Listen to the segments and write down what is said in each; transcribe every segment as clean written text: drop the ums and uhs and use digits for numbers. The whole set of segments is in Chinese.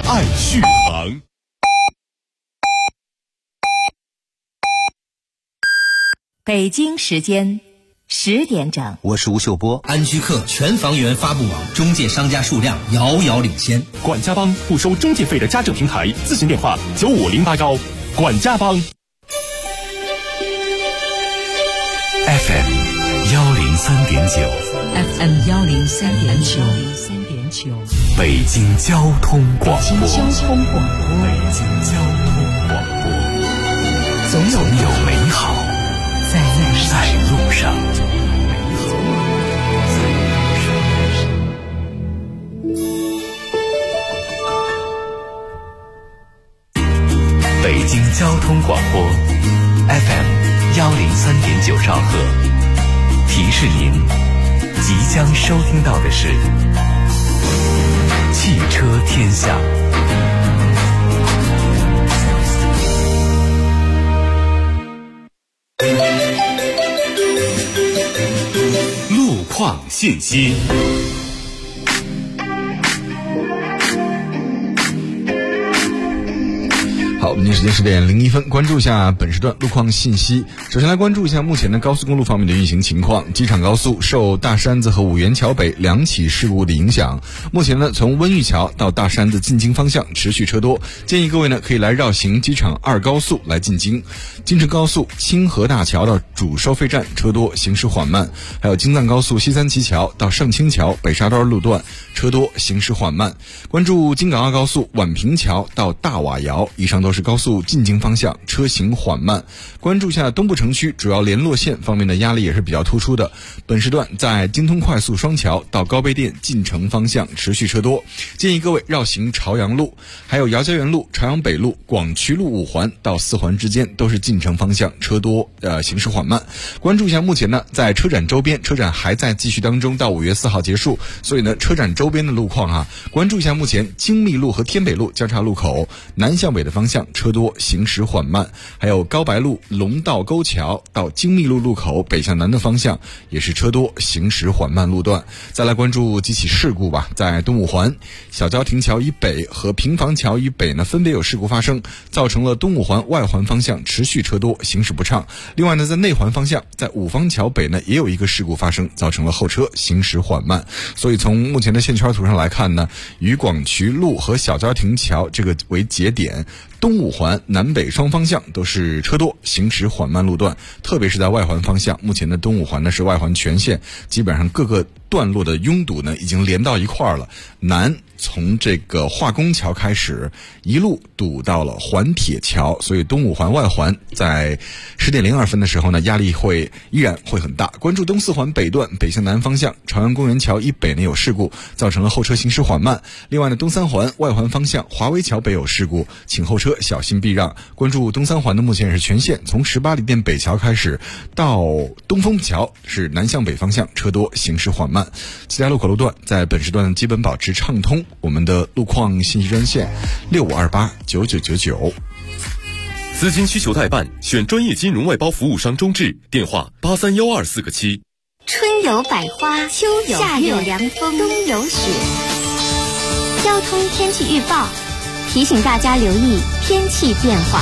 爱续航。 北京时间10点整， 我是吴秀波。 安居客全房源发布网中介商家数量遥遥领先。 管家帮不收中介费的家政平台，咨询电话95081。管家帮。FM 103.9， 北京交通广播，总有美好在路上。北京交通广播 FM 103.9兆赫，提示您即将收听到的是汽车天下。路况信息。 好，北京时间10点01分，关注一下本时段路况信息。首先来关注一下目前的高速公路方面的运行情况。机场高速受大山子和五原桥北2起事故的影响，目前呢从温榆桥到大山子进京方向持续车多，建议各位呢可以来绕行机场2高速来进京。京承高速清河大桥到主收费站车多，行驶缓慢。还有京藏高速西三旗桥到上清桥北沙墩路段车多，行驶缓慢。关注京港2高速宛平桥到大瓦窑，以上都是高速进京方向车行缓慢。关注一下东部城区主要联络线方面的压力也是比较突出的，本时段在京通快速双桥到高碑店进城方向持续车多，建议各位绕行朝阳路，还有姚家园路、朝阳北路、广渠路5环到4环之间都是进城方向车多，行驶缓慢。关注一下目前呢在车展周边，车展还在继续当中，到5月4号结束，所以呢车展周边的路况关注一下目前京密路和天北路交叉路口南向北的方向车多，行驶缓慢。还有高白路龙道沟桥到京密路路口北向南的方向也是车多，行驶缓慢路段。再来关注几起事故吧，在东五环小郊亭桥以北和平房桥以北呢分别有事故发生，造成了东五环外环方向持续车多，行驶不畅。另外呢在内环方向在五方桥北呢也有一个事故发生，造成了后车行驶缓慢。所以从目前的线圈图上来看呢，以广渠路和小郊亭桥这个为节点，东五环南北双方向都是车多，行驶缓慢路段。特别是在外环方向，目前的东五环呢是外环全线，基本上各个段落的拥堵呢已经连到一块儿了。南从这个化工桥开始一路堵到了环铁桥，所以东五环外环在10点02分的时候呢压力依然会很大。关注东四环北段北向南方向朝阳公园桥以北呢有事故，造成了后车行驶缓慢。另外呢东三环外环方向华威桥北有事故，请后车小心避让。关注东三环的目前也是全线，从18里店北桥开始到东风桥是南向北方向车多，行驶缓慢。其他路口路段在本时段基本保持畅通。我们的路况信息专线65289999。 资金需求代办，选专业金融外包服务商中智，电话831247个7。 春有百花，秋有夏有凉风，冬有雪。交通天气预报提醒大家留意天气变化。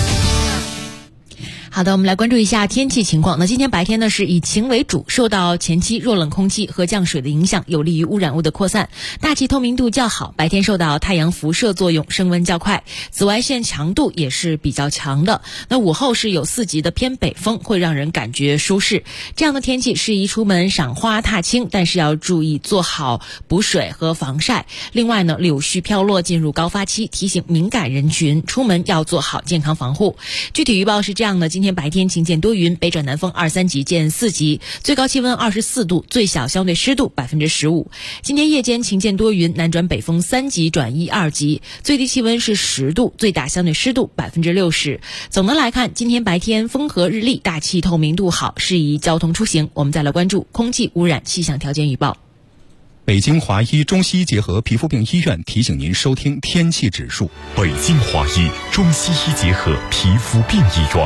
好的，我们来关注一下天气情况。那今天白天呢是以晴为主，受到前期弱冷空气和降水的影响，有利于污染物的扩散，大气透明度较好，白天受到太阳辐射作用，升温较快，紫外线强度也是比较强的。那午后是有4级的偏北风，会让人感觉舒适。这样的天气适宜出门赏花踏青，但是要注意做好补水和防晒。另外呢，柳絮飘落进入高发期，提醒敏感人群出门要做好健康防护。具体预报是这样的，今天白天晴见多云，北转南风2、3级见4级，最高气温24度，最小相对湿度15%。今天夜间晴见多云，南转北风3级转1、2级，最低气温是10度，最大相对湿度60%。总的来看，今天白天风和日丽，大气透明度好，适宜交通出行。我们再来关注空气污染气象条件预报。 北京华医中西医结合皮肤病医院提醒您收听天气指数。 北京华医中西医结合皮肤病医院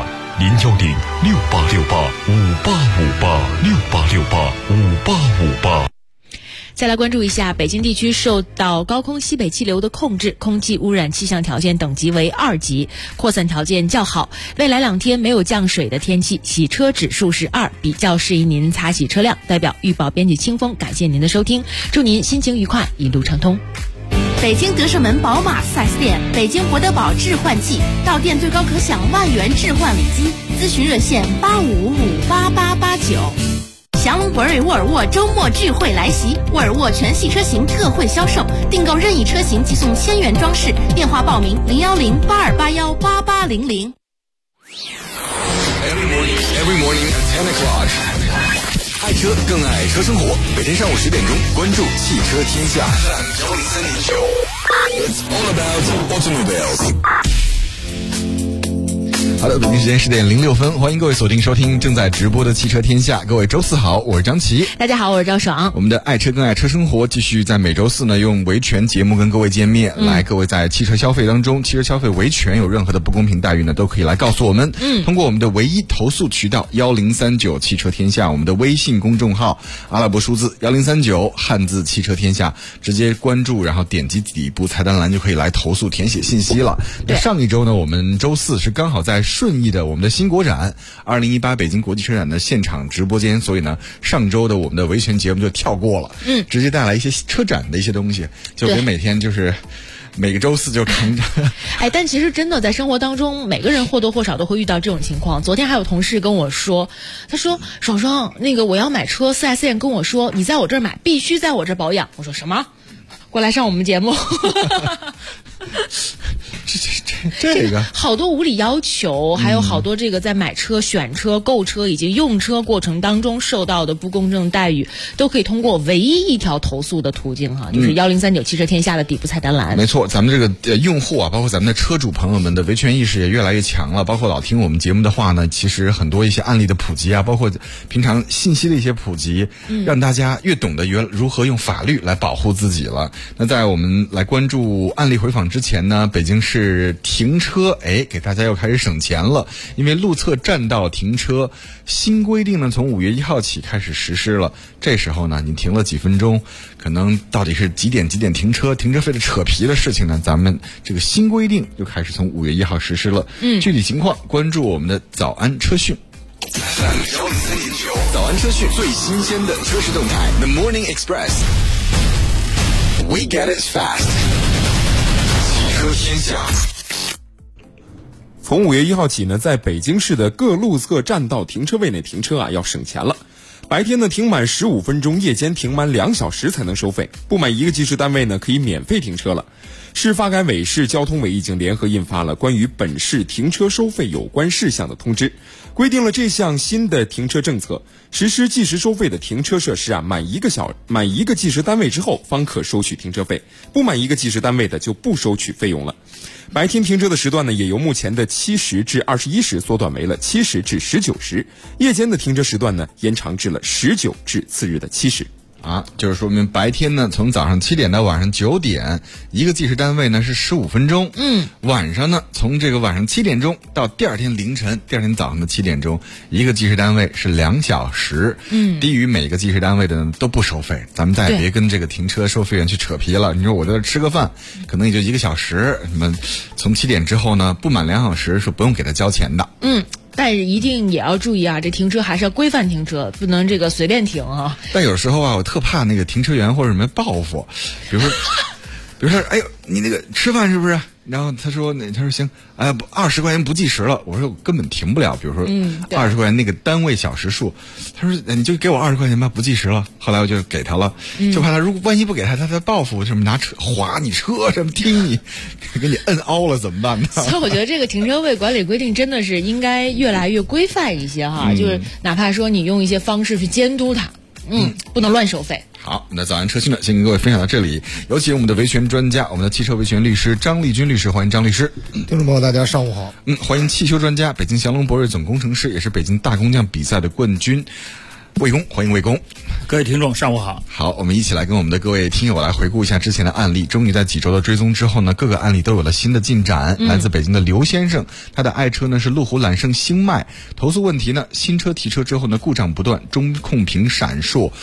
，01068685858，68685858。 再来关注一下北京地区受到高空西北气流的控制，空气污染气象条件等级为2级，扩散条件较好。未来2天没有降水的天气，洗车指数是2，比较适宜您擦洗车辆。代表预报编辑清风，感谢您的收听，祝您心情愉快，一路畅通。 北京德胜门宝马 4S 店，北京博德堡置换季，到店最高可享10000元置换礼金，咨询热线85558889。祥龙博瑞沃尔沃周末聚会来袭，沃尔沃全系车型特惠销售，订购任意车型即送1000元装饰，电话报名01082818800。 Every morning at 10 o'clock. 爱车更爱车生活，每天上午10点钟，关注汽车天下。It's all about automobiles. 好的，北京时间10点06分，欢迎各位锁定收听正在直播的汽车天下。各位周四好，我是张琪。 大家好，我是赵爽。 我们的爱车更爱车生活继续在每周四呢，用维权节目跟各位见面。来，各位在汽车消费当中，汽车消费维权有任何的不公平待遇呢，都可以来告诉我们。通过我们的唯一投诉渠道1039汽车天下，我们的微信公众号阿拉伯数字1039汉字汽车天下，直接关注，然后点击底部菜单栏就可以来投诉填写信息了。那上一周呢，我们周四是刚好在顺义的我们的新国展2018北京国际车展的现场直播间，所以呢上周的我们的维权节目就跳过了，直接带来一些车展的一些东西，就给每天就是每个周四就看着。 但其实真的在生活当中，每个人或多或少都会遇到这种情况。昨天还有同事跟我说，他说爽爽，那个我要买车，4S店跟我说你在我这儿买必须在我这儿保养。我说什么？过来上我们节目。 这个好多无理要求，还有好多这个在买车、选车、购车以及用车过程当中受到的不公正待遇，都可以通过唯一一条投诉的途径哈，就是1039汽车天下的底部菜单栏。 没错，咱们这个用户啊，包括咱们的车主朋友们的维权意识也越来越强了。包括老听我们节目的话呢，其实很多一些案例的普及啊，包括平常信息的一些普及，让大家越懂得如何用法律来保护自己了。那在我们来关注案例回访之前呢，北京市停车给大家又开始省钱了，因为路侧占道停车新规定呢，从5月1号起开始实施了。这时候呢，你停了几分钟，可能到底是几点停车费的扯皮的事情呢，咱们这个新规定就开始从5月1号实施了。具体情况关注我们的早安车讯。早安车讯，最新鲜的车市动态 The Morning Express， We get it fast。 汽车天下。 从5月1号起呢，在北京市的各路侧占道停车位内停车要省钱了。白天呢停满15分钟，夜间停满2小时才能收费，不满1个计时单位呢可以免费停车了。市发改委、市交通委已经联合印发了关于本市停车收费有关事项的通知，规定了这项新的停车政策。实施计时收费的停车设施满1个计时单位之后方可收取停车费，不满1个计时单位的就不收取费用了。白天停车的时段呢，也由目前的7时至21时缩短为了7时至19时，夜间的停车时段呢，延长至了19至次日的7时。 就是说明白天呢，从早上7点到晚上9点，1个计时单位呢是15分钟。晚上呢，从这个晚上7点钟到第二天早上的7点钟，1个计时单位是2小时。低于每个计时单位的呢都不收费。咱们再也别跟这个停车收费员去扯皮了。你说我在这吃个饭，可能也就1个小时，你们从7点之后呢，不满2小时是不用给他交钱的。 但是一定也要注意啊，这停车还是要规范停车，不能这个随便停啊。 但有时候啊，我特怕那个停车员或者什么报复，比如说，哎呦，你那个吃饭是不是？然后他说行，20块钱不计时了。我说我根本停不了，比如说20块钱那个单位小时数，他说你就给我20块钱吧，不计时了。后来我就给他了，就怕他如果万一不给他报复，什么拿车划你车，什么踢你，给你摁凹了怎么办呢？ 所以我觉得这个停车位管理规定真的是应该越来越规范一些哈，就是哪怕说你用一些方式去监督它，不能乱收费。 好，那早安车讯呢，先跟各位分享到这里。有请我们的维权专家，我们的汽车维权律师张立军律师，欢迎张律师。 听众朋友，大家上午好。 欢迎汽修专家，北京祥龙博瑞总工程师，也是北京大工匠比赛的冠军魏工，欢迎魏工。 各位听众上午好。 好，我们一起来跟我们的各位听友来回顾一下之前的案例。终于在几周的追踪之后呢，各个案例都有了新的进展。来自北京的刘先生，他的爱车呢是路虎揽胜星脉，投诉问题呢，新车提车之后呢故障不断，中控屏闪烁，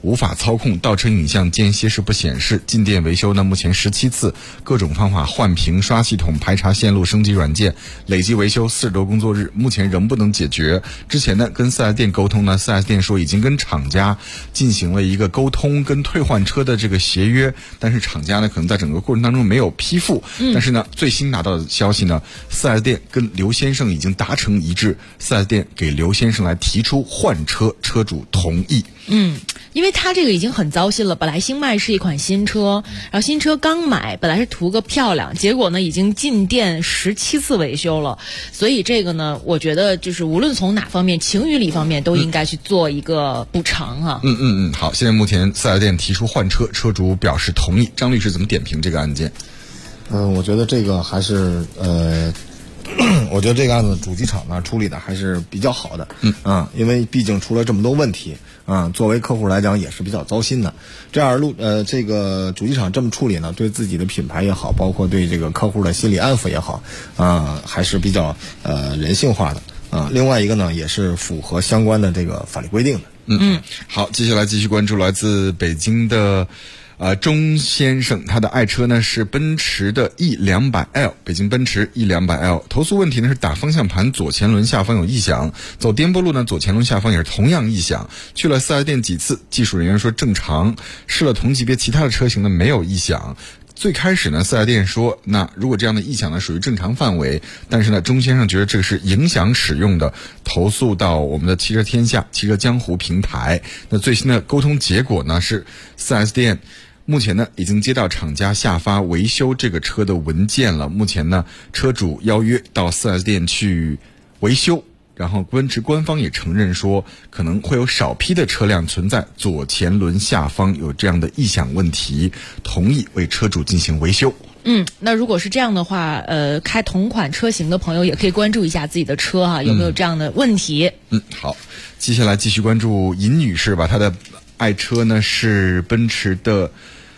无法操控，倒车影像间歇式不显示。进店维修呢，目前17次，各种方法换屏、刷系统、排查线路、升级软件，累计维修40多工作日，目前仍不能解决。之前呢，跟 4S 店沟通呢，4S 店说已经跟厂家进行了一个沟通跟退换车的这个协约，但是厂家呢可能在整个过程当中没有批复。但是呢，最新拿到的消息呢，4S 店跟刘先生已经达成一致，4S 店给刘先生来提出换车，车主同意。 因为他这个已经很糟心了，本来星脉是一款新车，然后新车刚买，本来是图个漂亮，结果呢已经进店17次维修了，所以这个呢，我觉得就是无论从哪方面，情与理方面都应该去做一个补偿哈。 好，现在目前4S店提出换车，车主表示同意。张律师怎么点评这个案件？ 我觉得这个还是我觉得这个案子主机厂呢处理的还是比较好的，因为毕竟出了这么多问题，作为客户来讲也是比较糟心的。这样这个主机厂这么处理呢，对自己的品牌也好，包括对这个客户的心理安抚也好，还是比较人性化的。另外一个呢，也是符合相关的这个法律规定的。 好，接下来继续关注来自北京的钟先生，他的爱车呢是奔驰的 E200L， 北京奔驰 E200L， 投诉问题呢是打方向盘左前轮下方有异响，走颠簸路呢左前轮下方也是同样异响，去了4S店几次，技术人员说正常，试了同级别其他的车型呢没有异响。最开始呢，4S店说，那如果这样的异响呢属于正常范围，但是呢，钟先生觉得这个是影响使用的，投诉到我们的汽车天下、汽车江湖平台。那最新的沟通结果呢是，4S店目前呢已经接到厂家下发维修这个车的文件了。目前呢，车主邀约到 4S 店去维修。然后奔驰官方也承认说，可能会有少批的车辆存在左前轮下方有这样的异响问题，同意为车主进行维修。 那如果是这样的话，开同款车型的朋友也可以关注一下自己的车哈，有没有这样的问题。 好，接下来继续关注尹女士吧，她的爱车呢是奔驰的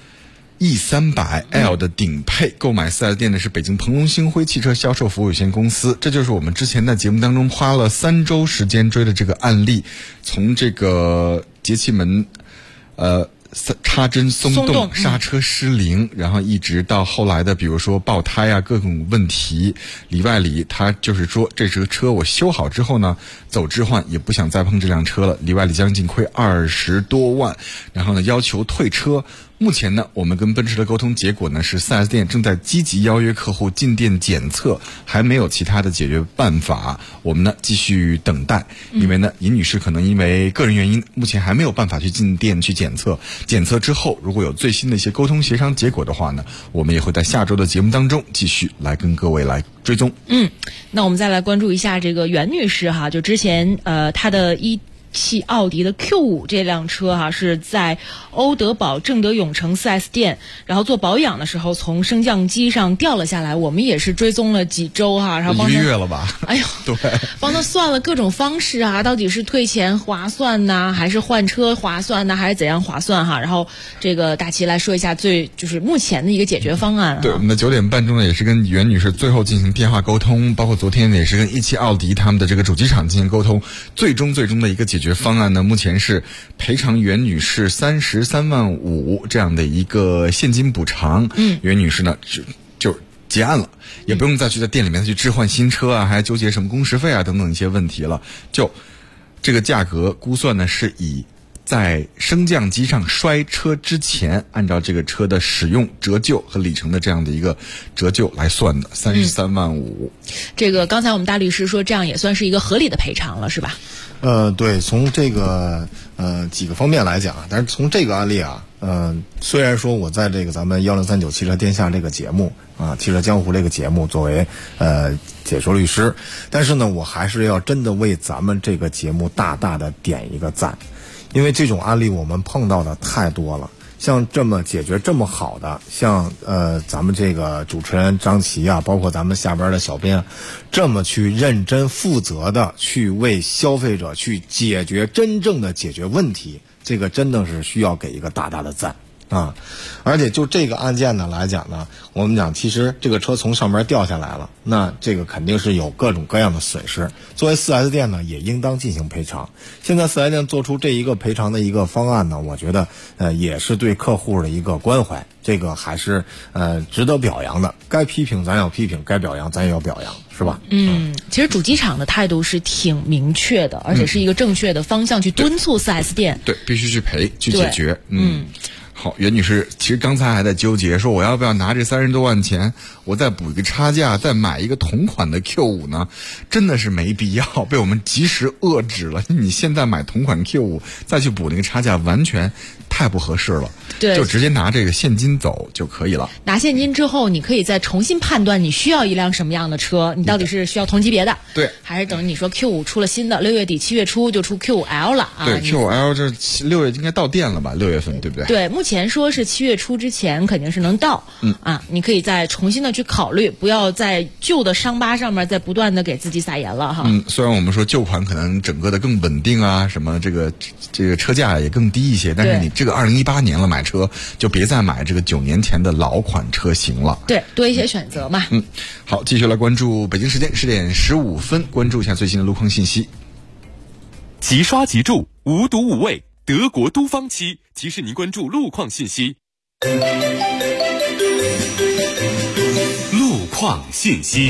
E300L 的顶配，购买 4S 店的是北京鹏龙星辉汽车销售服务有限公司。这就是我们之前在节目当中花了3周时间追的这个案例，从这个节气门插针松动、刹车失灵，然后一直到后来的比如说爆胎啊各种问题，里外里他就是说这个车我修好之后呢，走置换也不想再碰这辆车了，里外里将近亏20多万，然后呢要求退车。目前呢，我们跟奔驰的沟通结果呢是 4S 店正在积极邀约客户进店检测，还没有其他的解决办法。我们呢继续等待，因为呢尹女士可能因为个人原因，目前还没有办法去进店去检测。检测之后，如果有最新的一些沟通协商结果的话呢，我们也会在下周的节目当中继续来跟各位来追踪。 那我们再来关注一下这个袁女士哈，就之前她的奥迪的 Q5 这辆车哈，是在欧德宝正德永城 4S 店，然后做保养的时候从升降机上掉了下来，我们也是追踪了几周哈，然后 1个月了吧？ 哎呦，对，帮他算了各种方式啊，到底是退钱划算呢，还是换车划算呢，还是怎样划算哈？然后这个大齐来说一下就是目前的一个解决方案。 对，我们的9点半钟呢也是跟袁女士最后进行电话沟通，包括昨天也是跟17奥迪他们的这个主机厂进行沟通，最终的一个解决方案呢，目前是赔偿袁女士33.5万这样的一个现金补偿。袁女士呢就结案了，也不用再去在店里面去置换新车啊，还纠结什么工时费啊等等一些问题了。就这个价格估算呢是以在升降机上摔车之前，按照这个车的使用折旧和里程的这样的一个折旧来算的33.5万。 这个刚才我们大律师说，这样也算是一个合理的赔偿了，是吧？ 对，从这个几个方面来讲，但是从这个案例啊，虽然说我在这个咱们1039汽车天下这个节目啊，汽车江湖这个节目作为解说律师，但是呢，我还是要真的为咱们这个节目大大的点一个赞，因为这种案例我们碰到的太多了。像这么解决这么好的，像咱们这个主持人张琪啊，包括咱们下边的小编，这么去认真负责的去为消费者去真正的解决问题，这个真的是需要给一个大大的赞。 啊。而且就这个案件呢来讲呢，我们讲其实这个车从上面掉下来了，那这个肯定是有各种各样的损失。作为 4S 店呢，也应当进行赔偿。现在 4S 店做出这一个赔偿的一个方案呢，我觉得也是对客户的一个关怀，这个还是值得表扬的。该批评咱要批评，该表扬咱也要表扬，是吧？ 其实主机厂的态度是挺明确的，而且是一个正确的方向去敦促 4S 店。 对，必须去赔去解决。好，袁女士，其实刚才还在纠结说我要不要拿这30多万钱，我再补一个差价，再买一个同款的 Q5 呢？真的是没必要，被我们及时遏制了。你现在买同款 Q5，再去补那个差价，完全太不合适了。 对， 就直接拿这个现金走就可以了。 拿现金之后，你可以再重新判断你需要一辆什么样的车，你到底是需要同级别的， 对， 还是等你说 Q5 出了新的，6月底7月初就出 Q5L 了啊？ 对 ，Q5L 这6月应该到店了吧？6月份对不对？ 对，目前说是7月初之前肯定是能到。你可以再重新的去考虑，不要在旧的伤疤上面再不断的给自己撒盐了哈。 虽然我们说旧款可能整个的更稳定啊，什么这个车价也更低一些，但是你这个2018年了买车，就别再买这个9年前的老款车型了。 对，多一些选择嘛。 好，继续来关注北京时间10点15分，关注一下最新的路况信息。 即刷即住，无毒无味，德国都方漆提示您关注路况信息。路况信息。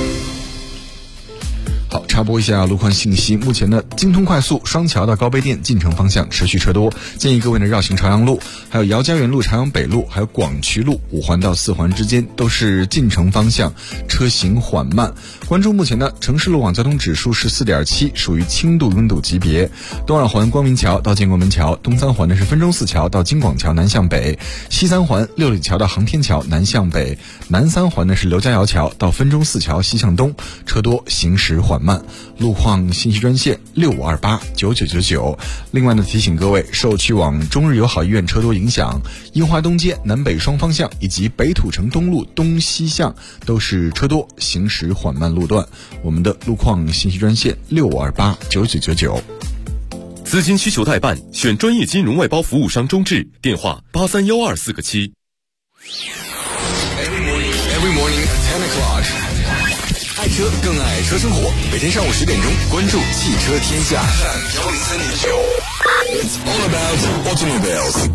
好，插播一下路况信息。目前呢，京通快速双桥到高碑店进城方向持续车多，建议各位呢绕行朝阳路，还有姚家园路、朝阳北路，还有广渠路5环到4环之间都是进城方向车行缓慢。关注目前呢，城市路网交通指数是4.7，属于轻度拥堵级别。东2环光明桥到建国门桥，东3环呢是分钟寺桥到京广桥南向北，西3环六里桥到航天桥南向北，南3环呢是刘家窑桥到分钟寺桥西向东，车多行驶缓慢。路况信息专线65289999。另外呢，提醒各位，受去往中日友好医院车多影响，樱花东街南北双方向以及北土城东路东西向都是车多行驶缓慢路段。我们的路况信息专线65289999。 资金需求代办，选专业金融外包服务商中智，电话831247个7。 Every morning at 10 o'clock。爱车更爱车生活，每天上午10点钟，关注汽车天下103.9。It's all about automobiles。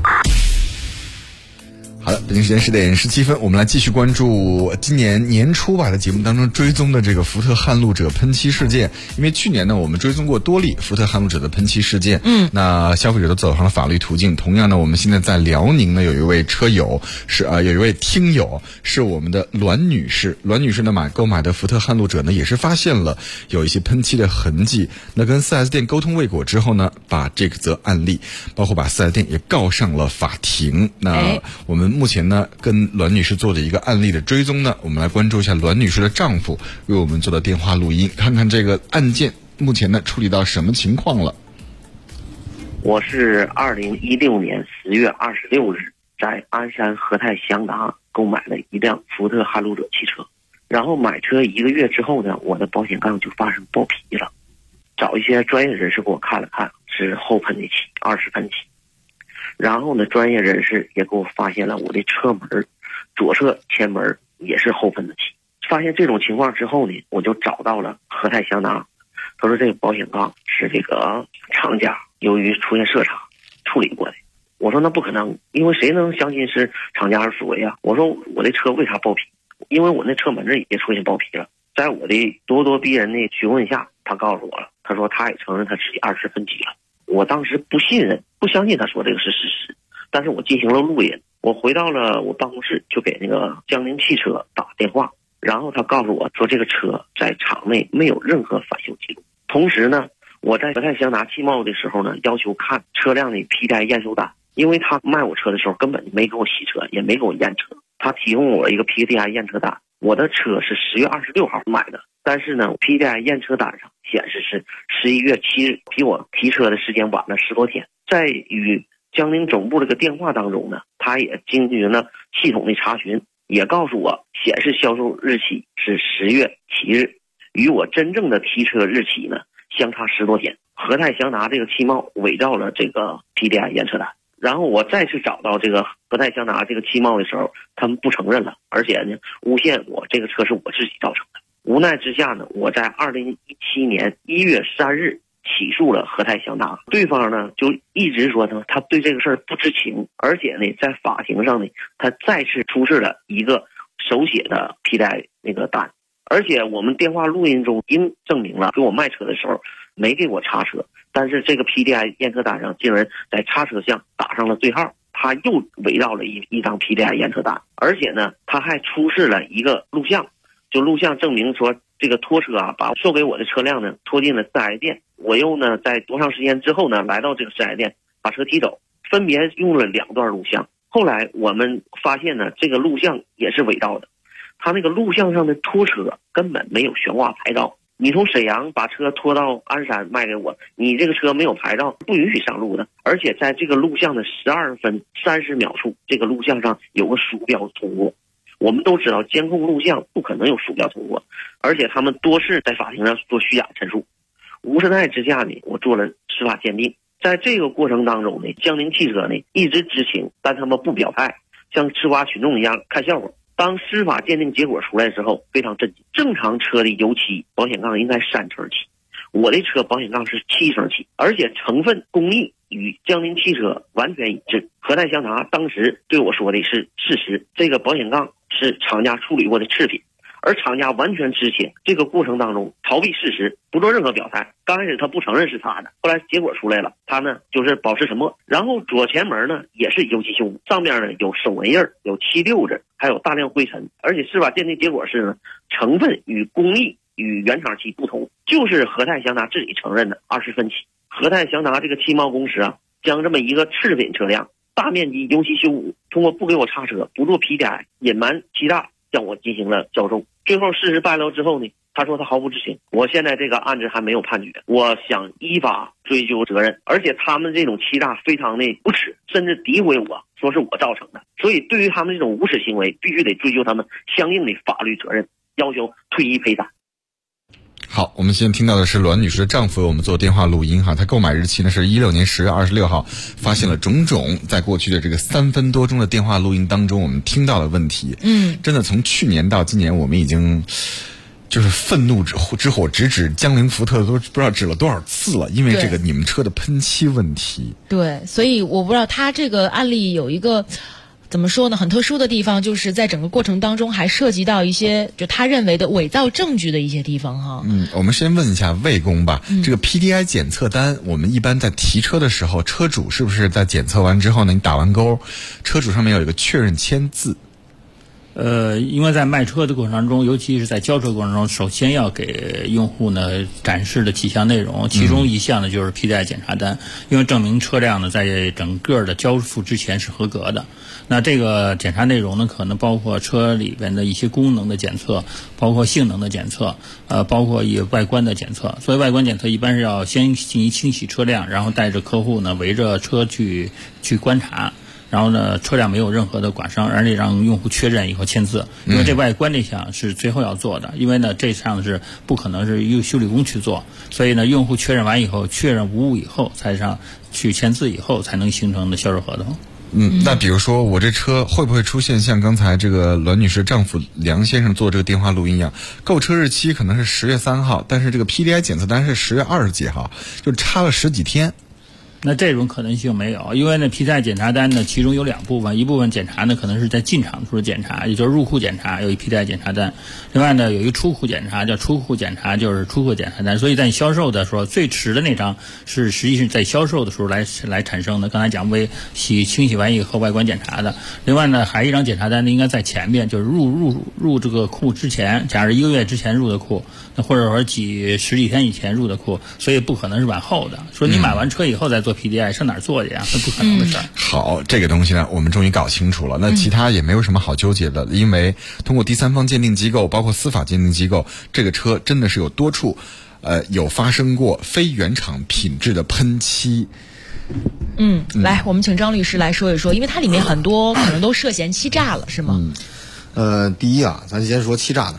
好的，北京时间10点17分，我们来继续关注今年年初吧的节目当中追踪的这个福特撼路者喷漆事件。因为去年呢，我们追踪过多例福特撼路者的喷漆事件，那消费者都走上了法律途径。同样呢，我们现在在辽宁呢有一位车友是有一位听友是我们的栾女士。栾女士呢购买的福特撼路者呢也是发现了有一些喷漆的痕迹。那跟 4S 店沟通未果之后呢，把这则案例包括把 4S 店也告上了法庭。那我们目前呢跟栾女士做的一个案例的追踪呢，我们来关注一下栾女士的丈夫为我们做的电话录音，看看这个案件目前呢处理到什么情况了。 我是2016年10月26日在鞍山和泰祥达购买了一辆福特撼路者汽车，然后买车1个月之后呢，我的保险杠就发生爆皮了。找一些专业人士给我看了看，是后喷的漆，20喷漆。然后呢，专业人士也给我发现了我的车门左侧前门也是后喷的漆。发现这种情况之后呢，我就找到了和泰祥达，他说这个保险杠是这个厂家由于出现色差处理过的。我说那不可能，因为谁能相信是厂家所为啊？我说我的车为啥爆皮？因为我那车门也出现爆皮了。在我的咄咄逼人的询问下，他告诉我了，他说他也承认他自己20分漆了。我当时不信任，不相信他说这个是事实，但是我进行了录音。我回到了我办公室，就给那个江宁汽车打电话，然后他告诉我说这个车在厂内没有任何返修记录。同时呢，我在和泰祥达汽贸的时候呢，要求看车辆的 PDI 验收单，因为他卖我车的时候根本就没给我洗车，也没给我验车。他提供我一个 PDI 验车单，我的车是10月26号买的，但是呢 PDI 验车单上显示是11月7日，比我提车的时间晚了10多天。在与江宁总部这个电话当中呢，他也经行了系统的查询，也告诉我显示销售日期是10月7日，与我真正的提车日期呢相差10多天。和泰祥达这个汽贸伪造了这个 PDI 验车单。 然后我再次找到这个和泰祥达这个汽贸的时候，他们不承认了，而且呢诬陷我这个车是我自己造成的。无奈之下呢，我在2017年1月3日起诉了和泰祥达，对方呢就一直说他对这个事儿不知情，而且呢在法庭上呢他再次出示了一个手写的批贷那个单，而且我们电话录音中已经证明了给我卖车的时候没给我查车，但是这个 PDI 验车单上竟然在查车项打上了对号，他又伪造了一张 PDI 验车单，而且呢他还出示了一个录像，就录像证明说这个拖车啊把售给我的车辆呢拖进了4S店，我又呢在多长时间之后呢来到这个4S店把车提走，分别用了2段录像。后来我们发现呢这个录像也是伪造的，他那个录像上的拖车根本没有悬挂牌照，你从沈阳把车拖到鞍山卖给我，你这个车没有牌照，不允许上路的。而且在这个录像的12分30秒处，这个录像上有个鼠标通过。我们都知道监控录像不可能有鼠标通过，而且他们多次在法庭上做虚假陈述。无奈之下呢，我做了司法鉴定。在这个过程当中呢，江铃汽车呢一直知情，但他们不表态，像吃瓜群众一样看笑话。当司法鉴定结果出来之后，非常震惊。正常车的油漆保险杠应该3层漆，我的车保险杠是7层漆，而且成分工艺与江铃汽车完全一致。和泰祥达当时对我说的是事实，这个保险杠是厂家处理过的次品，而厂家完全知情。这个过程当中逃避事实，不做任何表态。刚开始他不承认是他的，后来结果出来了，他呢就是保持沉默。然后左前门呢也是油漆锈污，上面呢有手纹印，有76字，还有大量灰尘。而且司法鉴定结果是呢，成分与工艺与原厂漆不同，就是和泰祥达自己承认的20分漆。和泰祥达这个汽贸公司啊，将这么一个次品车辆大面积油漆修污，通过不给我查车、不做 PDI、隐瞒欺诈向我进行了销售。最后事实败露之后呢，他说他毫不知情。我现在这个案子还没有判决，我想依法追究责任。而且他们这种欺诈非常的无耻，甚至诋毁我，说是我造成的。所以对于他们这种无耻行为，必须得追究他们相应的法律责任，要求退一赔三。 好，我们现在听到的是栾女士的丈夫为我们做电话录音哈，他购买日期呢是16年10月26号，发现了种种在过去的这个3分多钟的电话录音当中我们听到的问题。真的从去年到今年，我们已经就是愤怒之火直指江铃福特都不知道指了多少次了，因为这个你们车的喷漆问题。 对，所以我不知道他这个案例有一个怎么说呢，很特殊的地方，就是在整个过程当中还涉及到一些就他认为的伪造证据的一些地方哈。 我们先问一下魏工吧，这个 PDI 检测单，我们一般在提车的时候，车主是不是在检测完之后呢，你打完勾，车主上面有一个确认签字？ 因为在卖车的过程当中，尤其是在交车过程中，首先要给用户呢展示的几项内容，其中一项呢就是 PDI 检查单，因为证明车辆呢在整个的交付之前是合格的。那这个检查内容呢，可能包括车里边的一些功能的检测，包括性能的检测，包括一外观的检测。所以外观检测一般是要先进行清洗车辆，然后带着客户呢围着车去观察。然后呢，车辆没有任何的剐伤，而且让用户确认以后签字。因为这外观这项是最后要做的，因为呢这项是不可能是由修理工去做，所以呢用户确认完以后，确认无误以后才上去签字，以后才能形成的销售合同。 那比如说我这车会不会出现像刚才这个栾女士丈夫梁先生做这个电话录音一样，购车日期可能是10月3号，但是这个 PDI 检测单是10月20几号，就差了10几天。 那这种可能性没有，因为呢 PDI 检查单呢其中有2部分，一部分检查呢可能是在进厂处的检查，也就是入库检查，有一 PDI 检查单。另外呢有一个出库检查，叫出库检查，就是出库检查单。所以在销售的时候，最迟的那张是实际是在销售的时候来产生的。刚才讲为清洗完以后外观检查的。另外呢还有一张检查单呢应该在前面，就是入这个库之前，假如1个月之前入的库，那或者说十几天以前入的库，所以不可能是往后的。说你买完车以后再做PDI 上哪儿做去呀？那不可能的事儿。 好，这个东西呢，我们终于搞清楚了。那其他也没有什么好纠结的，因为通过第三方鉴定机构，包括司法鉴定机构，这个车真的是有多处，有发生过非原厂品质的喷漆。 来，我们请张律师来说一说，因为它里面很多可能都涉嫌欺诈了，是吗？ 第一啊，咱先说欺诈的事儿。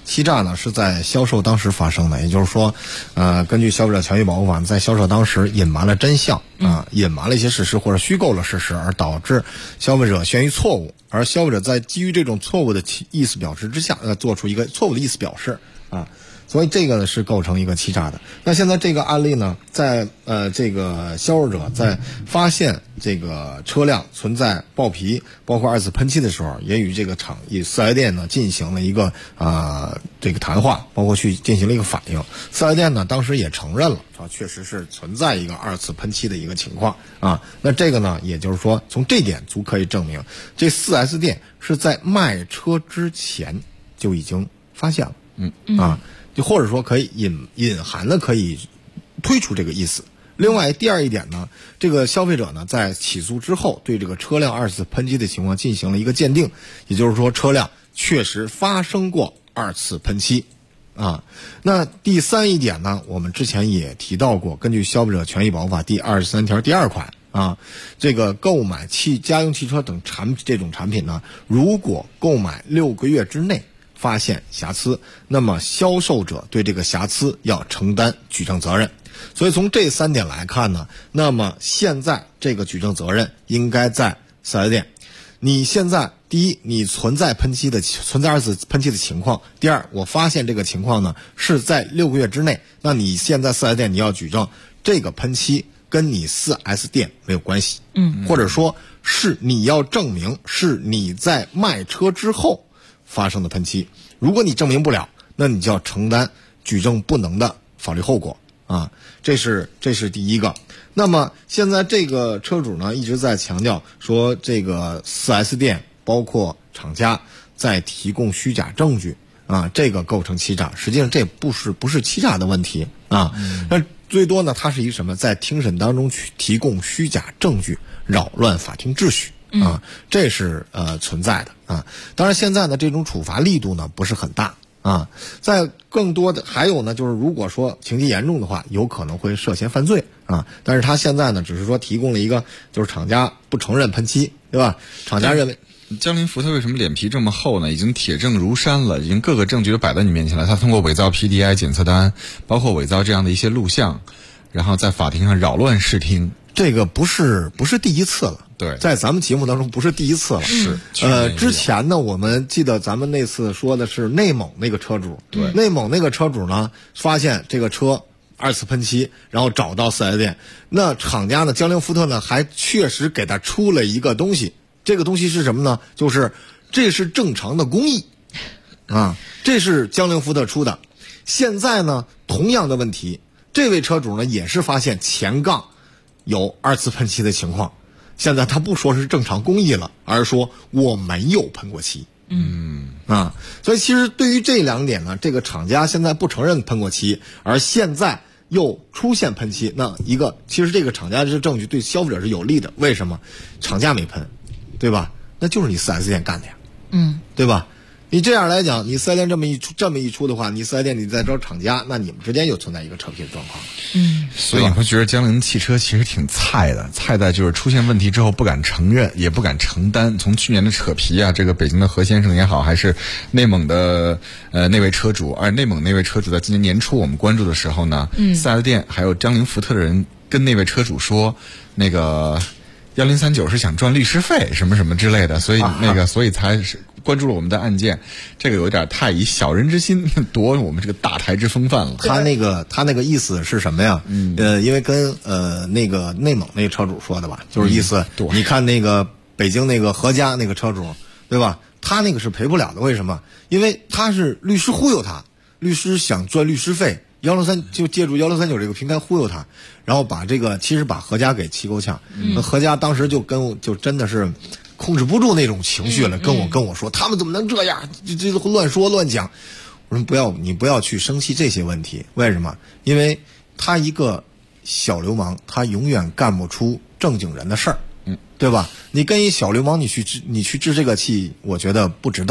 欺诈呢是在销售当时发生的，也就是说，根据消费者权益保护法，在销售当时隐瞒了真相隐瞒了一些事实或者虚构了事实，而导致消费者陷于错误，而消费者在基于这种错误的意思表示之下，做出一个错误的意思表示所以这个呢是构成一个欺诈的。那现在这个案例呢，在这个销售者在发现这个车辆存在爆皮包括二次喷漆的时候，也与这个与四 S 店呢进行了一个这个谈话，包括去进行了一个反应。四 S 店呢当时也承认了确实是存在一个二次喷漆的一个情况那这个呢也就是说从这点足可以证明这四 S 店是在卖车之前就已经发现了就或者说可以隐含的可以推出这个意思。另外第二一点呢，这个消费者呢在起诉之后对这个车辆二次喷漆的情况进行了一个鉴定，也就是说车辆确实发生过二次喷漆那第三一点呢，我们之前也提到过，根据消费者权益保护法第23条第2款这个购买家用汽车等这种产品呢，如果购买6个月之内发现瑕疵，那么销售者对这个瑕疵要承担举证责任。所以从这3点来看呢，那么现在这个举证责任应该在4S店。你现在第一，你存在二次喷漆的情况；第二，我发现这个情况呢是在6个月之内，那你现在4S店你要举证这个喷漆跟你4S店没有关系，或者说是你要证明是你在卖车之后发生的喷漆。如果你证明不了，那你就要承担举证不能的法律后果这是第一个。那么现在这个车主呢一直在强调说，这个 4S 店包括厂家在提供虚假证据这个构成欺诈。实际上这不是欺诈的问题那最多呢它是一个什么，在庭审当中去提供虚假证据，扰乱法庭秩序这是存在的当然现在呢这种处罚力度呢不是很大在更多的还有呢，就是如果说情节严重的话，有可能会涉嫌犯罪但是他现在呢只是说提供了一个，就是厂家不承认喷漆，对吧？厂家认为江铃福特为什么脸皮这么厚呢？已经铁证如山了，已经各个证据都摆在你面前了。他通过伪造 PDI 检测单，包括伪造这样的一些录像，然后在法庭上扰乱视听。 这个不是第一次了， 对， 在咱们节目当中不是第一次了。 是之前呢，我们记得咱们那次说的是内蒙那个车主， 对， 内蒙那个车主呢，发现这个车二次喷漆，然后找到4S店，那厂家呢，江铃福特呢，还确实给他出了一个东西，这个东西是什么呢？就是这是正常的工艺这是江铃福特出的。现在呢，同样的问题，这位车主呢也是发现前杠有二次喷漆的情况，现在他不说是正常工艺了，而是说我没有喷过漆。所以其实对于这2点呢，这个厂家现在不承认喷过漆，而现在又出现喷漆，那其实这个厂家这证据对消费者是有利的。为什么？厂家没喷，对吧？那就是你 4S 店干的呀，对吧？你这样来讲，你4S店这么一出的话，你4S店你再找厂家，那你们之间又存在一个扯皮的状况。 所以你会觉得江铃汽车其实挺菜的，菜在就是出现问题之后不敢承认，也不敢承担。从去年的扯皮这个北京的何先生也好，还是内蒙的那位车主，而内蒙那位车主在今年年初我们关注的时候呢，4S店还有江铃福特的人跟那位车主说，那个1039是想赚律师费什么什么之类的，所以所以才是关注了我们的案件，这个有点太以小人之心夺我们这个大台之风范了。 他那个意思是什么呀？因为跟那个内蒙那个车主说的吧，就是意思，你看那个北京那个何家那个车主，对吧？他那个是赔不了的，为什么？因为他是律师忽悠他，律师想赚律师费，163就借助1039这个平台忽悠他，然后其实把何家给气够呛。那何家当时就真的是控制不住那种情绪了，跟我说他们怎么能这样，这乱说乱讲。我说你不要去生气这些问题，为什么？因为他一个小流氓，他永远干不出正经人的事儿，对吧？你跟一小流氓你去置这个气，我觉得不值当的。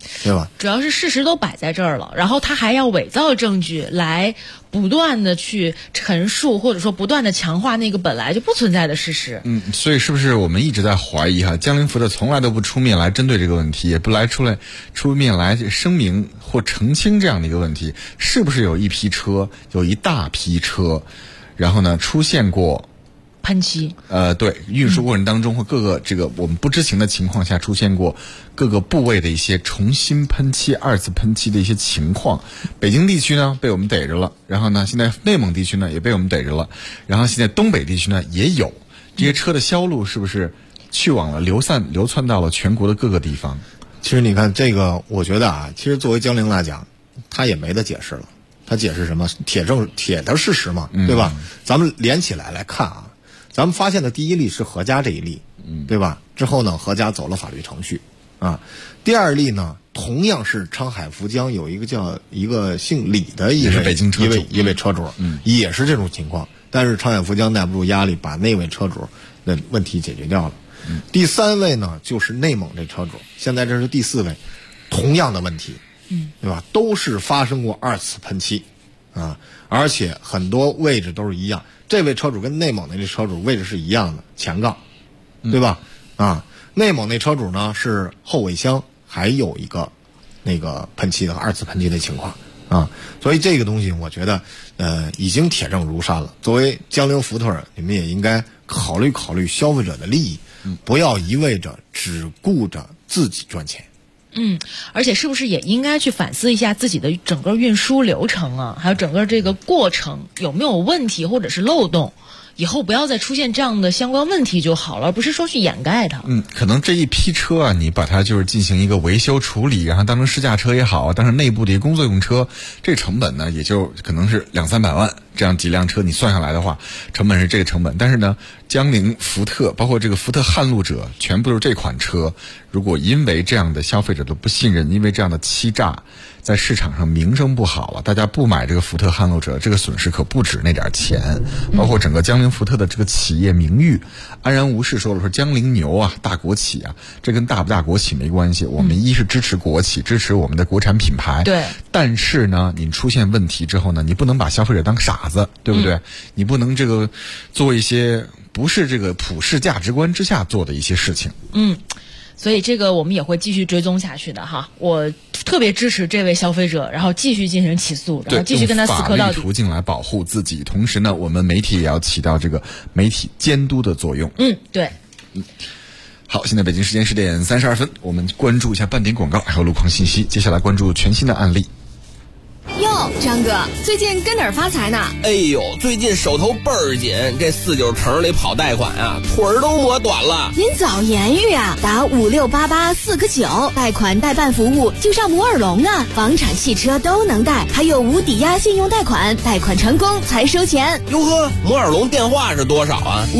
对吧？ 主要是事实都摆在这儿了，然后他还要伪造证据来不断的去陈述，或者说不断的强化那个本来就不存在的事实。 所以是不是我们一直在怀疑江铃福特从来都不出面来针对这个问题，也不出面来声明或澄清这样的一个问题，是不是有一大批车，然后呢出现过喷漆？ 对，运输过程当中或各个这个我们不知情的情况下出现过各个部位的一些重新喷漆、二次喷漆的一些情况。北京地区呢被我们逮着了，然后呢现在内蒙地区呢也被我们逮着了，然后现在东北地区呢也有。这些车的销路是不是去往了流窜到了全国的各个地方？ 其实你看这个，我觉得其实作为江铃来讲，他也没得解释了。他解释什么？铁的事实嘛，对吧？咱们连起来看咱们发现的第一例是何家这一例，对吧？之后呢，何家走了法律程序第二例呢，同样是昌海涪江有一个姓李的一位车主，也是这种情况，但是昌海涪江耐不住压力，把那位车主的问题解决掉了。第三位呢，就是内蒙这车主，现在这是第四位，同样的问题，对吧？都是发生过二次喷漆而且很多位置都是一样。这位车主跟内蒙的这车主位置是一样的，前杠，对吧？内蒙那车主呢是后尾箱还有一个那个喷漆的二次喷漆的情况所以这个东西我觉得已经铁证如山了。作为江铃福特，你们也应该考虑消费者的利益，不要一味着只顾着自己赚钱。 而且是不是也应该去反思一下自己的整个运输流程还有整个这个过程有没有问题或者是漏洞，以后不要再出现这样的相关问题就好了，而不是说去掩盖它。 可能这一批车你把它就是进行一个维修处理，然后当成试驾车也好，当成内部的一个工作用车，这成本呢也就可能是200-300万，这样几辆车你算下来的话，成本是这个成本。但是呢，江铃福特包括这个福特撼路者全部都是这款车，如果因为这样的消费者的不信任，因为这样的欺诈，在市场上名声不好了，大家不买这个福特撼路者，这个损失可不止那点钱，包括整个江铃福特的这个企业名誉安然无事。说江铃牛大国企这跟大不大国企没关系，我们一是支持国企，支持我们的国产品牌， 对。 但是呢，你出现问题之后呢，你不能把消费者当傻子，对不对？你不能这个做一些不是这个普世价值观之下做的一些事情。 所以这个我们也会继续追踪下去的我特别支持这位消费者，然后继续进行起诉，然后继续跟他死磕到底， 用法律途径来保护自己。同时呢，我们媒体也要起到这个媒体监督的作用。 对。 好，现在北京时间10点32分，我们关注一下半点广告还有路况信息。接下来关注全新的案例。 哟，张哥，最近跟哪儿发财呢？ 哎呦，最近手头倍儿紧，这49城里跑贷款腿儿都磨短了。 您早言语打5688-4个9，贷款代办服务就上摩尔龙房产汽车都能贷，还有无抵押信用贷款，贷款成功才收钱。 哟呵，摩尔龙电话是多少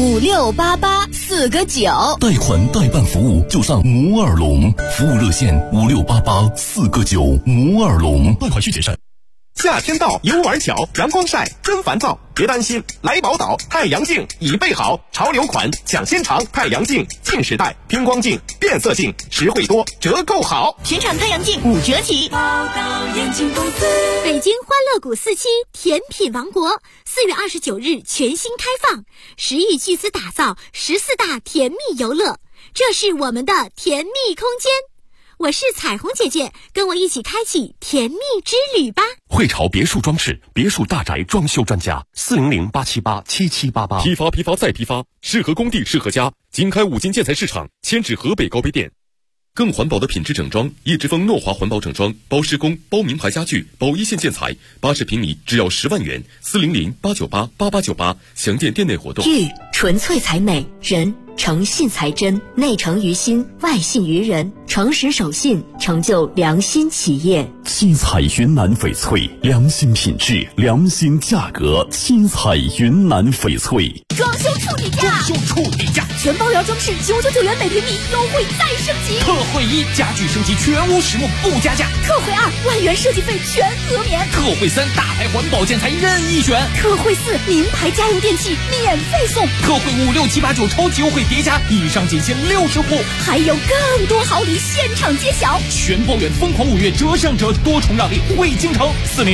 ？5688-4个9， 贷款代办服务就上摩尔龙，服务热线5688-4个9，摩尔龙，贷款需谨慎。 夏天到，游玩巧，阳光晒真烦躁，别担心，来宝岛太阳镜已备好，潮流款抢先尝，太阳镜近视带、偏光镜、变色镜，实惠多，折扣好， 全场太阳镜5折起。 宝岛眼镜公司， 北京欢乐谷4期甜品王国4月29日全新开放，10亿巨资打造14大甜蜜游乐，这是我们的甜蜜空间。我是彩虹姐姐，跟我一起开启甜蜜之旅吧！ 汇潮别墅装饰，别墅大宅装修专家，400-878-7788， 批发再批发，适合工地适合家。经开5金建材市场，迁至河北高碑店。更环保的品质整装，叶之峰诺华环保整装，包施工，包名牌家具，包一线建材，80平米只要10万元，400-898-8898，详见店内活动。 玉纯粹才美，人诚信才真，内诚于心，外信于人，诚实守信，成就良心企业。 七彩云南翡翠，良心品质，良心价格，七彩云南翡翠。 装修处理价，全包圆装饰999元每平米，优惠再升级。 特惠1，家具升级全屋实木不加价。 特惠2，万元设计费全额免。 特惠3，大牌环保建材任意选。 特惠4，名牌家用电器免费送。 特惠5、6、7、8、9超级优惠叠加，以上仅限60户， 还有更多好礼现场揭晓。 全包圆疯狂5月折上折，多重让利惠京城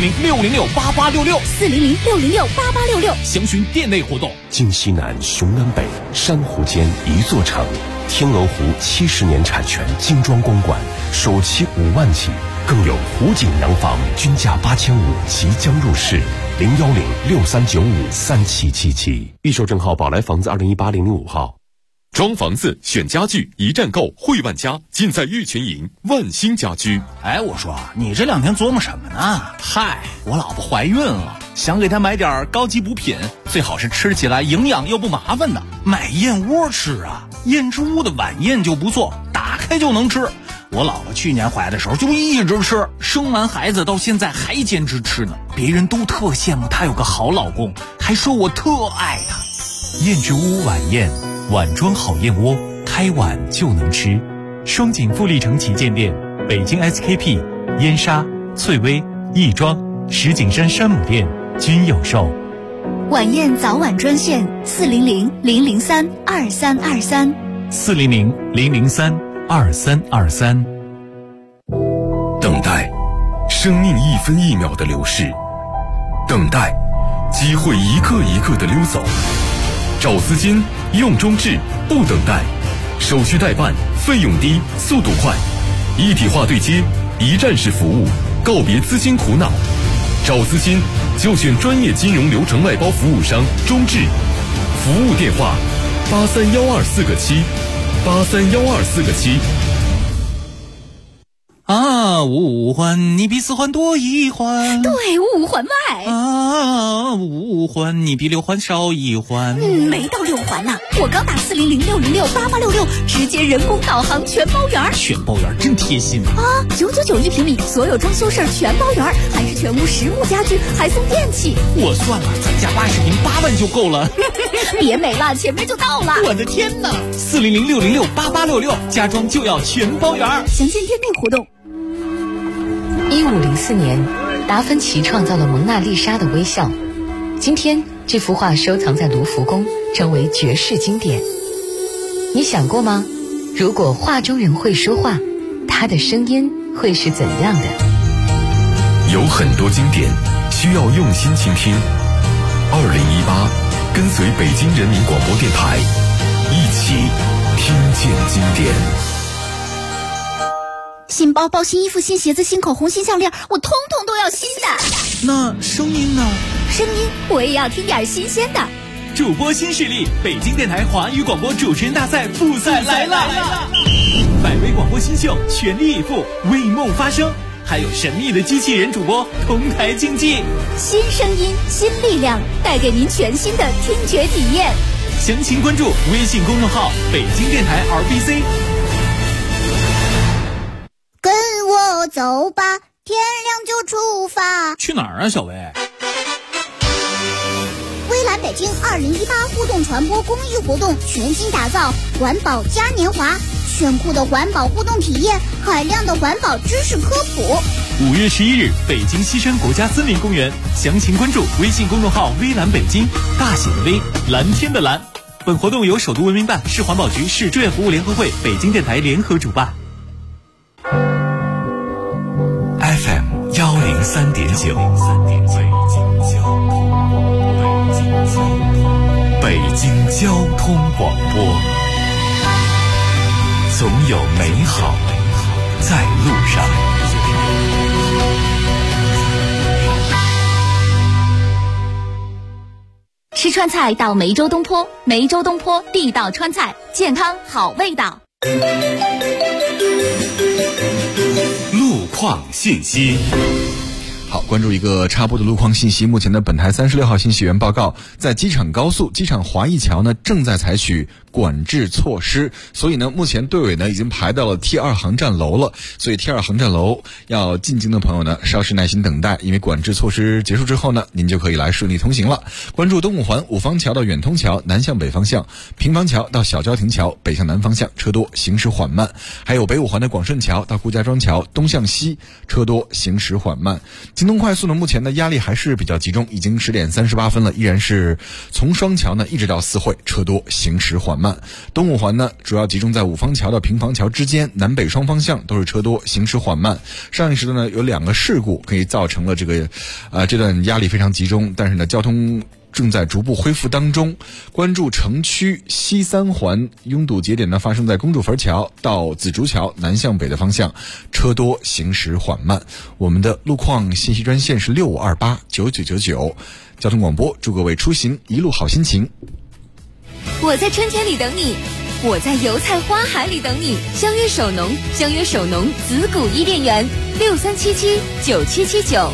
，400-606-8866，400-606-8866， 详询店内活动。 京西南，雄南北，珊瑚间一座城。天鹅湖70年产权精装公馆，首期5万起，更有湖景洋房均价8500即将入市。010-6395-3777，预售证号宝来房子2018-005号。 装房子选家具，一站购汇万家，尽在玉泉营万兴家居。 哎，我说你这2天琢磨什么呢？嗨，我老婆怀孕了，想给她买点高级补品，最好是吃起来营养又不麻烦的。买燕窝吃啊，燕之屋的晚宴就不错，打开就能吃。我老婆去年怀的时候就一直吃，生完孩子到现在还坚持吃呢。别人都特羡慕她有个好老公，还说我特爱她。 燕之屋晚宴，碗装好燕窝，开碗就能吃。双井富力城旗舰店、北京 SKP、燕莎、翠微、亦庄、石景山山姆店均有售。 晚宴早晚专线400-003-2323 400-003-2323。 等待，生命1分1秒的流逝；等待，机会一个一个的溜走。找资金，用中置，不等待，手续代办，费用低，速度快，一体化对接，一站式服务，告别资金苦恼。找资金就选专业金融流程外包服务商中置，服务电话831247831247。 啊，五环你比4环多1环， 对，5环外。 啊，5环你比6环少1环。 没到6环呢，我刚打400-606-8866，直接人工导航全包圆。 全包圆真贴心啊！9991平米，所有装修事儿全包圆，还是全屋实木家具，还送电器。 我算了，咱家80平8万就够了。 别美了，前面就到了。 我的天哪！400-606-8866，家装就要全包圆。 详见店内活动。 1504年，达芬奇创造了蒙娜丽莎的微笑。今天，这幅画收藏在卢浮宫，成为绝世经典。你想过吗？如果画中人会说话，他的声音会是怎样的？ 有很多经典需要用心倾听。2018，跟随北京人民广播电台，一起听见经典。 新包包、新衣服、新鞋子、新口红、新项链，我通通都要新的。 那声音呢？ 声音我也要听点新鲜的。 主播新势力，北京电台华语广播主持人大赛复赛来了！100位广播新秀全力以赴，为梦发声，还有神秘的机器人主播同台竞技。 新声音，新力量，带给您全新的听觉体验。 详情关注微信公众号北京电台 RBC。 跟我走吧，天亮就出发。 去哪儿啊，小薇？ 微蓝北京2018互动传播公益活动全新打造环保嘉年华，炫酷的环保互动体验，海量的环保知识科普。 5月11日，北京西山国家森林公园，详情关注微信公众号微蓝北京，大写的微，蓝天的蓝。本活动由首都文明办、市环保局、市志愿服务联合会、北京电台联合主办。 FM 103.9，北京交通广播，总有美好在路上。 吃川菜到梅州东坡，梅州东坡地道川菜，健康好味道。 路况信息。 好，关注一个插播的路况信息。目前的本台36号信息源报告，在机场高速机场华谊桥呢正在采取管制措施，所以呢目前队尾呢已经排到了 T2 航站楼了，所以 T2 航站楼要进京的朋友呢稍事耐心等待，因为管制措施结束之后呢您就可以来顺利通行了。关注东五环五方桥到远通桥南向北方向，平房桥到小郊亭桥北向南方向车多行驶缓慢，还有北五环的广顺桥到顾家庄桥东向西车多行驶缓慢。京东快速呢目前的压力还是比较集中，已经10点38分了，依然是从双桥呢一直到四惠车多行驶缓慢。东五环呢主要集中在五方桥到平房桥之间，南北双方向都是车多行驶缓慢。上一时段呢有2个事故可以造成了这段压力非常集中，但是呢交通正在逐步恢复当中。关注城区西3环拥堵节点呢发生在公主坟桥到紫竹桥南向北的方向，车多行驶缓慢。我们的路况信息专线是65289999。交通广播，祝各位出行一路好心情。 我在春天里等你，我在油菜花海里等你。相约首农，相约首农紫谷伊甸园，63779779。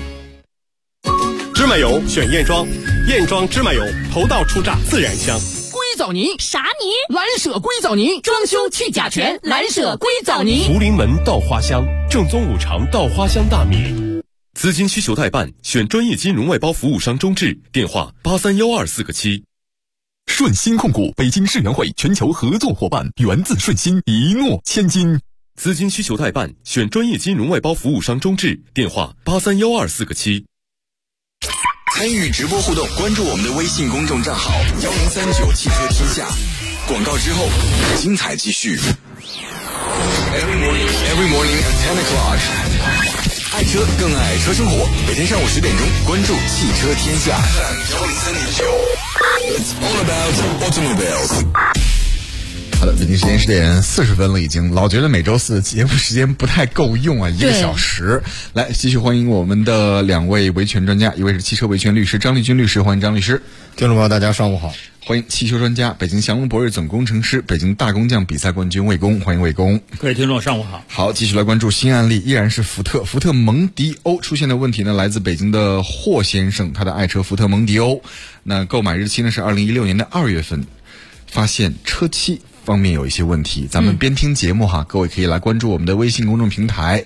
芝麻油选燕庄，燕庄芝麻油头道出榨自然香。 硅藻泥啥泥？蓝舍硅藻泥，装修去甲醛，蓝舍硅藻泥。 福临门稻花香，正宗五常稻花香大米。 资金需求代办，选专业金融外包服务商中智，电话8312 4个7。 顺鑫控股北京世园会全球合作伙伴，源自顺鑫，一诺千金。 资金需求代办，选专业金融外包服务商中智，电话8312 4个7。 参与直播互动，关注我们的微信公众账号1039汽车天下。广告之后，精彩继续。Every morning at 10 o'clock。爱车更爱车生活，每天上午10点钟，关注汽车天下。It's all about automobiles。 好的，北京时间10点40分了，已经老觉得每周四节目时间不太够用啊，1个小时。来，继续欢迎我们的2位维权专家，一位是汽车维权律师张立军律师，欢迎张律师。 听众朋友，大家上午好。 欢迎汽修专家、北京祥龙博瑞总工程师、北京大工匠比赛冠军魏工，欢迎魏工。 各位听众上午好。 好，继续来关注新案例，依然是福特蒙迪欧出现的问题呢，来自北京的霍先生，他的爱车福特蒙迪欧，那购买日期呢是2016年的2月份，发现车漆方面有一些问题。咱们边听节目哈，各位可以来关注我们的微信公众平台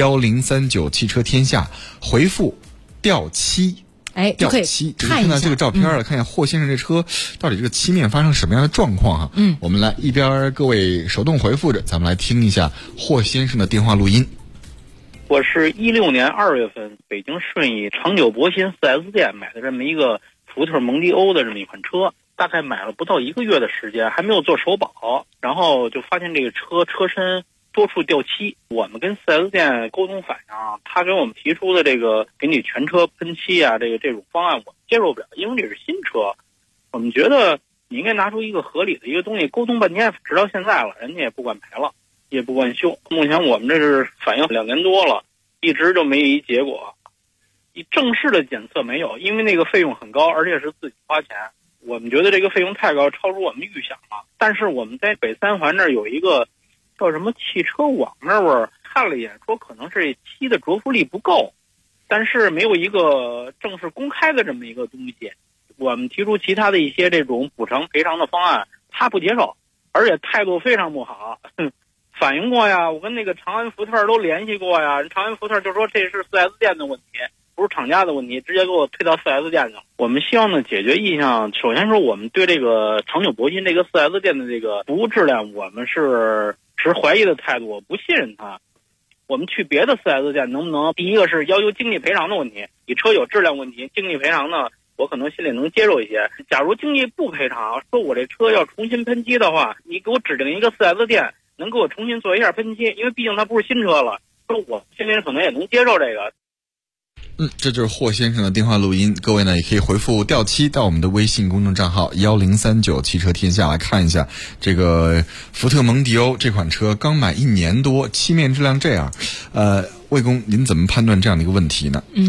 1039汽车天下，回复掉漆。 就可以看到这个照片了，看一下霍先生这车到底这个漆面发生什么样的状况哈。我们来一边各位手动回复着，咱们来听一下霍先生的电话录音。 我是16年2月份北京顺义长久博鑫 4S 店买的这么一个福特蒙迪欧的这么一款车，大概买了不到1个月的时间，还没有做首保，然后就发现这个车身多处掉漆。我们跟 4S 店沟通反映啊，他给我们提出的这个给你全车喷漆啊，这种方案我们接受不了，因为这是新车，我们觉得你应该拿出一个合理的一个东西。沟通半天，直到现在了，人家也不管赔了，也不管修。目前我们这是反映2年多了，一直就没一结果。正式的检测没有，因为那个费用很高，而且是自己花钱。我们觉得这个费用太高，超出我们预想了。但是我们在北3环那儿有一个叫什么汽车网那儿看了一眼，说可能是漆的着肤力不够，但是没有一个正式公开的这么一个东西。我们提出其他的一些这种补偿赔偿的方案，他不接受，而且态度非常不好。反映过呀，我跟那个长安福特都联系过呀，长安福特就说这是 4S 店的问题，不是厂家的问题，直接给我推到 4S 店去了。我们希望呢解决意向，首先说我们对这个长久博鑫这个 4S 店的这个服务质量，我们是持怀疑的态度，我不信任他。我们去别的 4S 店能不能，第一个是要求经济赔偿的问题，你车有质量问题，经济赔偿呢我可能心里能接受一些。假如经济不赔偿，说我这车要重新喷漆的话，你给我指定一个 4S 店能给我重新做一下喷漆，因为毕竟它不是新车了，说我心里可能也能接受这个。 这就是霍先生的电话录音，各位呢也可以回复掉漆到我们的微信公众账号1039汽车天下来看一下这个福特蒙迪欧这款车刚买1年多，漆面质量这样。魏工，您怎么判断这样的一个问题呢？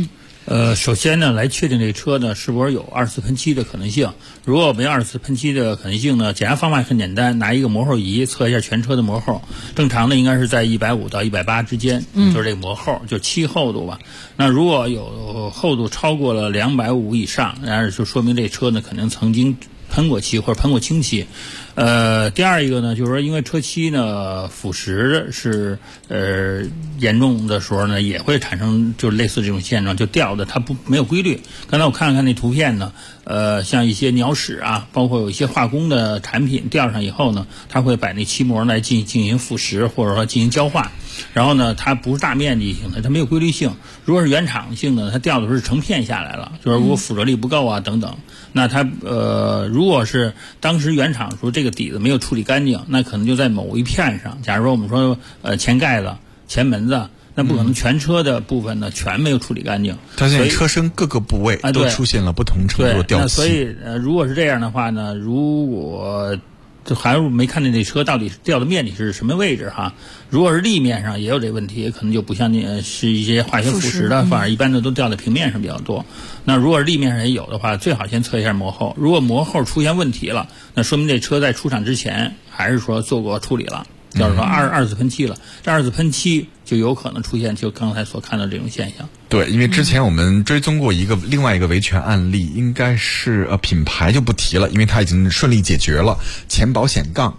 首先呢，来确定这车呢是不是有二次喷漆的可能性。如果没有二次喷漆的可能性呢，检查方法很简单，拿一个磨厚仪测一下全车的磨厚，正常的应该是在150到180之间，就是这个磨厚，就漆厚度吧。那如果有厚度超过了250以上，然后就说明这车呢可能曾经喷过漆或者喷过清漆。第二一个呢，就是说因为车漆呢腐蚀是严重的时候呢，也会产生就是类似这种现状，就掉的它没有规律。刚才我看了看那图片呢，像一些鸟屎啊，包括有一些化工的产品掉上以后呢，它会把那漆膜来进行腐蚀或者说进行焦化。然后呢，它不是大面积性的，它没有规律性。如果是原厂性的，它掉的是成片下来了，就是如果附着力不够啊等等，那它如果是当时原厂说这个底子没有处理干净，那可能就在某一片上。假如说我们说前盖子、前门子，那不可能全车的部分呢全没有处理干净。 它现在车身各个部位都出现了不同程度的掉漆。 那所以如果是这样的话呢，如果就还是没看见这车到底掉的面积是什么位置哈。如果是立面上也有这问题，可能就不像是一些化学腐蚀的，反而一般的都掉在平面上比较多。那如果是立面上也有的话，最好先测一下磨厚。如果磨厚出现问题了，那说明这车在出厂之前还是说做过处理了，就是说二次喷漆了。这二次喷漆就有可能出现就刚才所看到这种现象。 对，因为之前我们追踪过另外一个维权案例，应该是品牌就不提了，因为它已经顺利解决了。前保险杠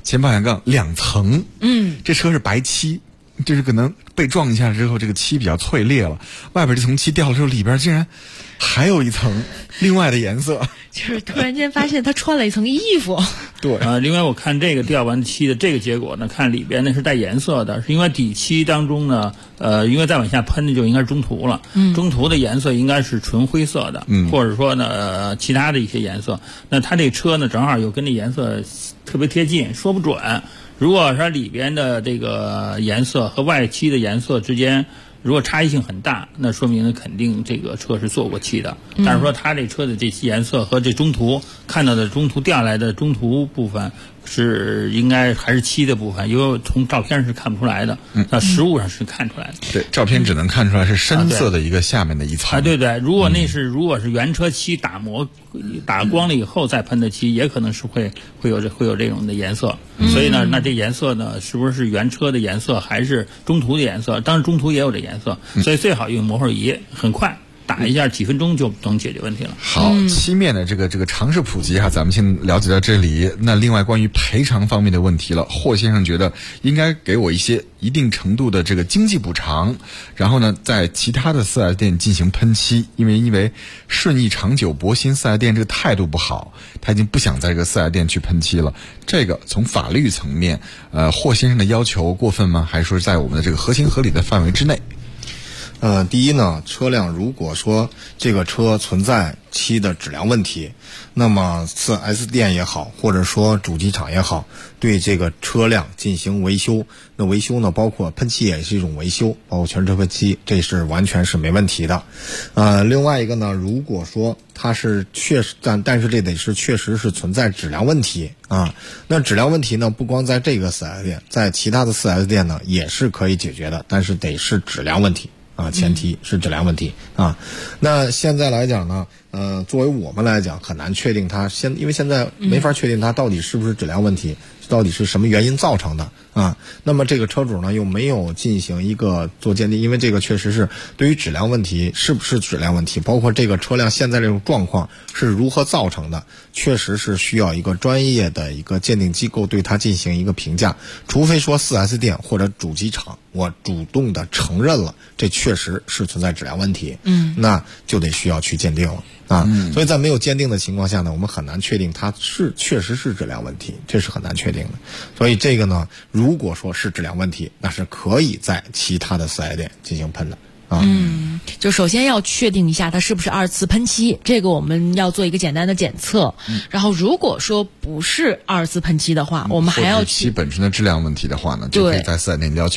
2层，这车是白漆，就是可能被撞一下之后，这个漆比较脆裂了，外边这层漆掉了之后，里边竟然还有一层另外的颜色， 就是突然间发现他穿了一层衣服。 对另外我看这个掉完漆的这个结果呢，看里边呢是带颜色的，是因为底漆当中呢，因为再往下喷的就应该是中途了，中途的颜色应该是纯灰色的，或者说呢其他的一些颜色。那它这车呢正好又跟这颜色特别贴近，说不准。如果是里边的这个颜色和外漆的颜色之间如果差异性很大，那说明肯定这个车是做过漆的。但是说它这车的这些颜色和这中途看到的中途掉下来的中途部分是应该还是漆的部分，因为从照片是看不出来的，那实物上是看出来的。 对，照片只能看出来是深色的一个下面的一层。 对，如果是原车漆打光了以后再喷的漆，也可能是会有这种的颜色。所以呢，那这颜色呢，是不是原车的颜色还是中途的颜色？当然中途也有这颜色，所以最好用磨厚仪，很快。打一下几分钟就能解决问题了。 好，漆面的这个常识普及哈，咱们先了解到这里。那另外关于赔偿方面的问题了，霍先生觉得应该给我一定程度的这个经济补偿，然后呢，在其他的4S店进行喷漆，因为顺义长久博鑫4S店这个态度不好，他已经不想在这个4S店去喷漆了。这个从法律层面，霍先生的要求过分吗？还是说在我们的这个合情合理的范围之内？ 第一呢，车辆如果说这个车存在漆的质量问题，那么4S店也好，或者说主机厂也好，对这个车辆进行维修。那维修呢，包括喷漆也是一种维修，包括全车喷漆，这是完全是没问题的。另外一个呢，如果说它是确实，但是这得是确实是存在质量问题啊。那质量问题呢，不光在这个4S店，在其他的4S店呢也是可以解决的，但是得是质量问题。前提是质量问题啊。那现在来讲呢，作为我们来讲，很难确定它因为现在没法确定它到底是不是质量问题，到底是什么原因造成的啊。那么这个车主呢又没有进行一个做鉴定，因为这个确实是对于质量问题是不是质量问题，包括这个车辆现在这种状况是如何造成的，确实是需要一个专业的一个鉴定机构对它进行一个评价。除非说4S店或者主机厂我主动的承认了这确实是存在质量问题，那就得需要去鉴定了啊。所以在没有鉴定的情况下呢，我们很难确定它确实是质量问题，这是很难确定的。所以这个呢，如果说是质量问题，那是可以在其他的4S店进行喷的。 就首先要确定一下它是不是2次喷漆，这个我们要做一个简单的检测。然后如果说不是2次喷漆的话，我们还要漆本身的质量问题的话呢，就可以在4S店要求。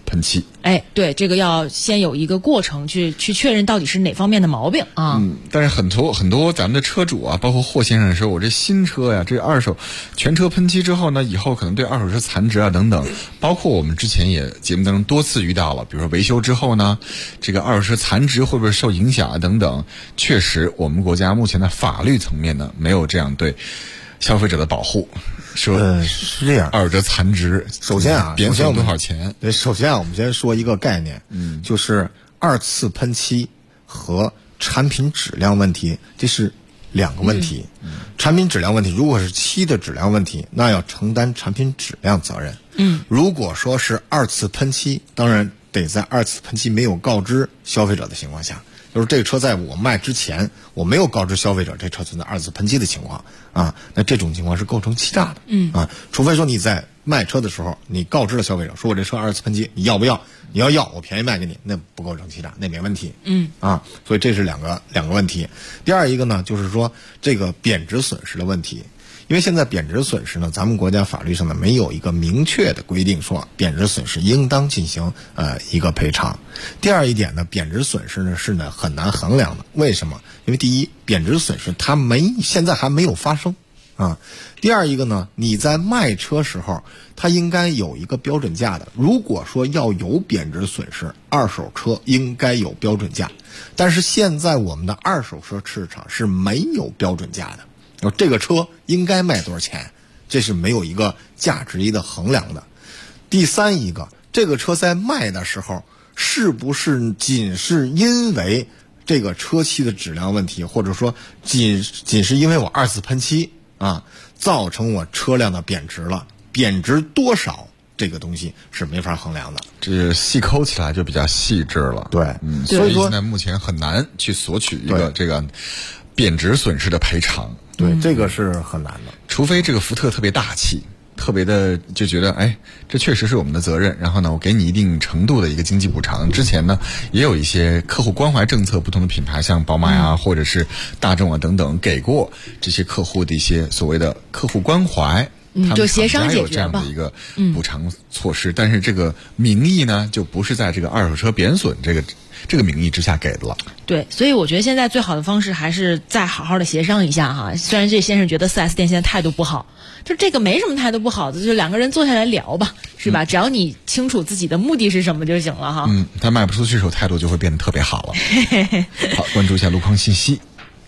喷漆。 哎，对，这个要先有一个过程去确认到底是哪方面的毛病啊。 但是很多咱们的车主啊，包括霍先生说，我这新车呀，这二手全车喷漆之后呢，以后可能对二手车残值啊等等，包括我们之前也节目当中多次遇到了，比如说维修之后呢，这个二手车残值会不会受影响啊等等。确实，我们国家目前的法律层面呢，没有这样对消费者的保护。说是这样， 二手车残值， 首先啊， 贬损多少钱？ 对，首先啊，我们先说一个概念，就是二次喷漆和产品质量问题，这是两个问题。产品质量问题，如果是漆的质量问题，那要承担产品质量责任。如果说是二次喷漆，当然得在二次喷漆没有告知消费者的情况下。就是这个车在我卖之前，我没有告知消费者这车存在二次喷漆的情况啊，那这种情况是构成欺诈的。除非说你在卖车的时候，你告知了消费者说我这车二次喷漆，你要不要？你要，我便宜卖给你，那不构成欺诈，那没问题。所以这是两个问题。第二一个呢，就是说这个贬值损失的问题。因为现在贬值损失呢，咱们国家法律上呢没有一个明确的规定说贬值损失应当进行一个赔偿。第二一点呢，贬值损失呢是很难衡量的。为什么？因为第一，贬值损失它现在还没有发生啊。第二一个呢，你在卖车时候，它应该有一个标准价的。如果说要有贬值损失，二手车应该有标准价。但是现在我们的二手车市场是没有标准价的。这个车应该卖多少钱，这是没有一个价值一的衡量的。第三一个，这个车在卖的时候，是不是仅是因为这个车漆的质量问题，或者说仅是因为我二次喷漆啊，造成我车辆的贬值了，贬值多少，这个东西是没法衡量的。 这细抠起来就比较细致了。 对， 所以现在目前很难去索取一个这个贬值损失的赔偿。 对，这个是很难的， 除非这个福特特别大气，特别的就觉得，哎，这确实是我们的责任，然后呢，我给你一定程度的一个经济补偿。之前呢，也有一些客户关怀政策，不同的品牌，像宝马呀，或者是大众啊等等，给过这些客户的一些所谓的客户关怀。 就协商解决吧， 有这样的一个补偿措施，但是这个名义呢，就不是在这个二手车贬损这个名义之下给的了。 对，所以我觉得现在最好的方式还是再好好的协商一下哈。虽然这先生觉得 4S 店现在态度不好，就这个没什么态度不好的，就两个人坐下来聊吧，是吧？只要你清楚自己的目的是什么就行了哈。 他卖不出去的时候，态度就会变得特别好了。好，关注一下路况信息。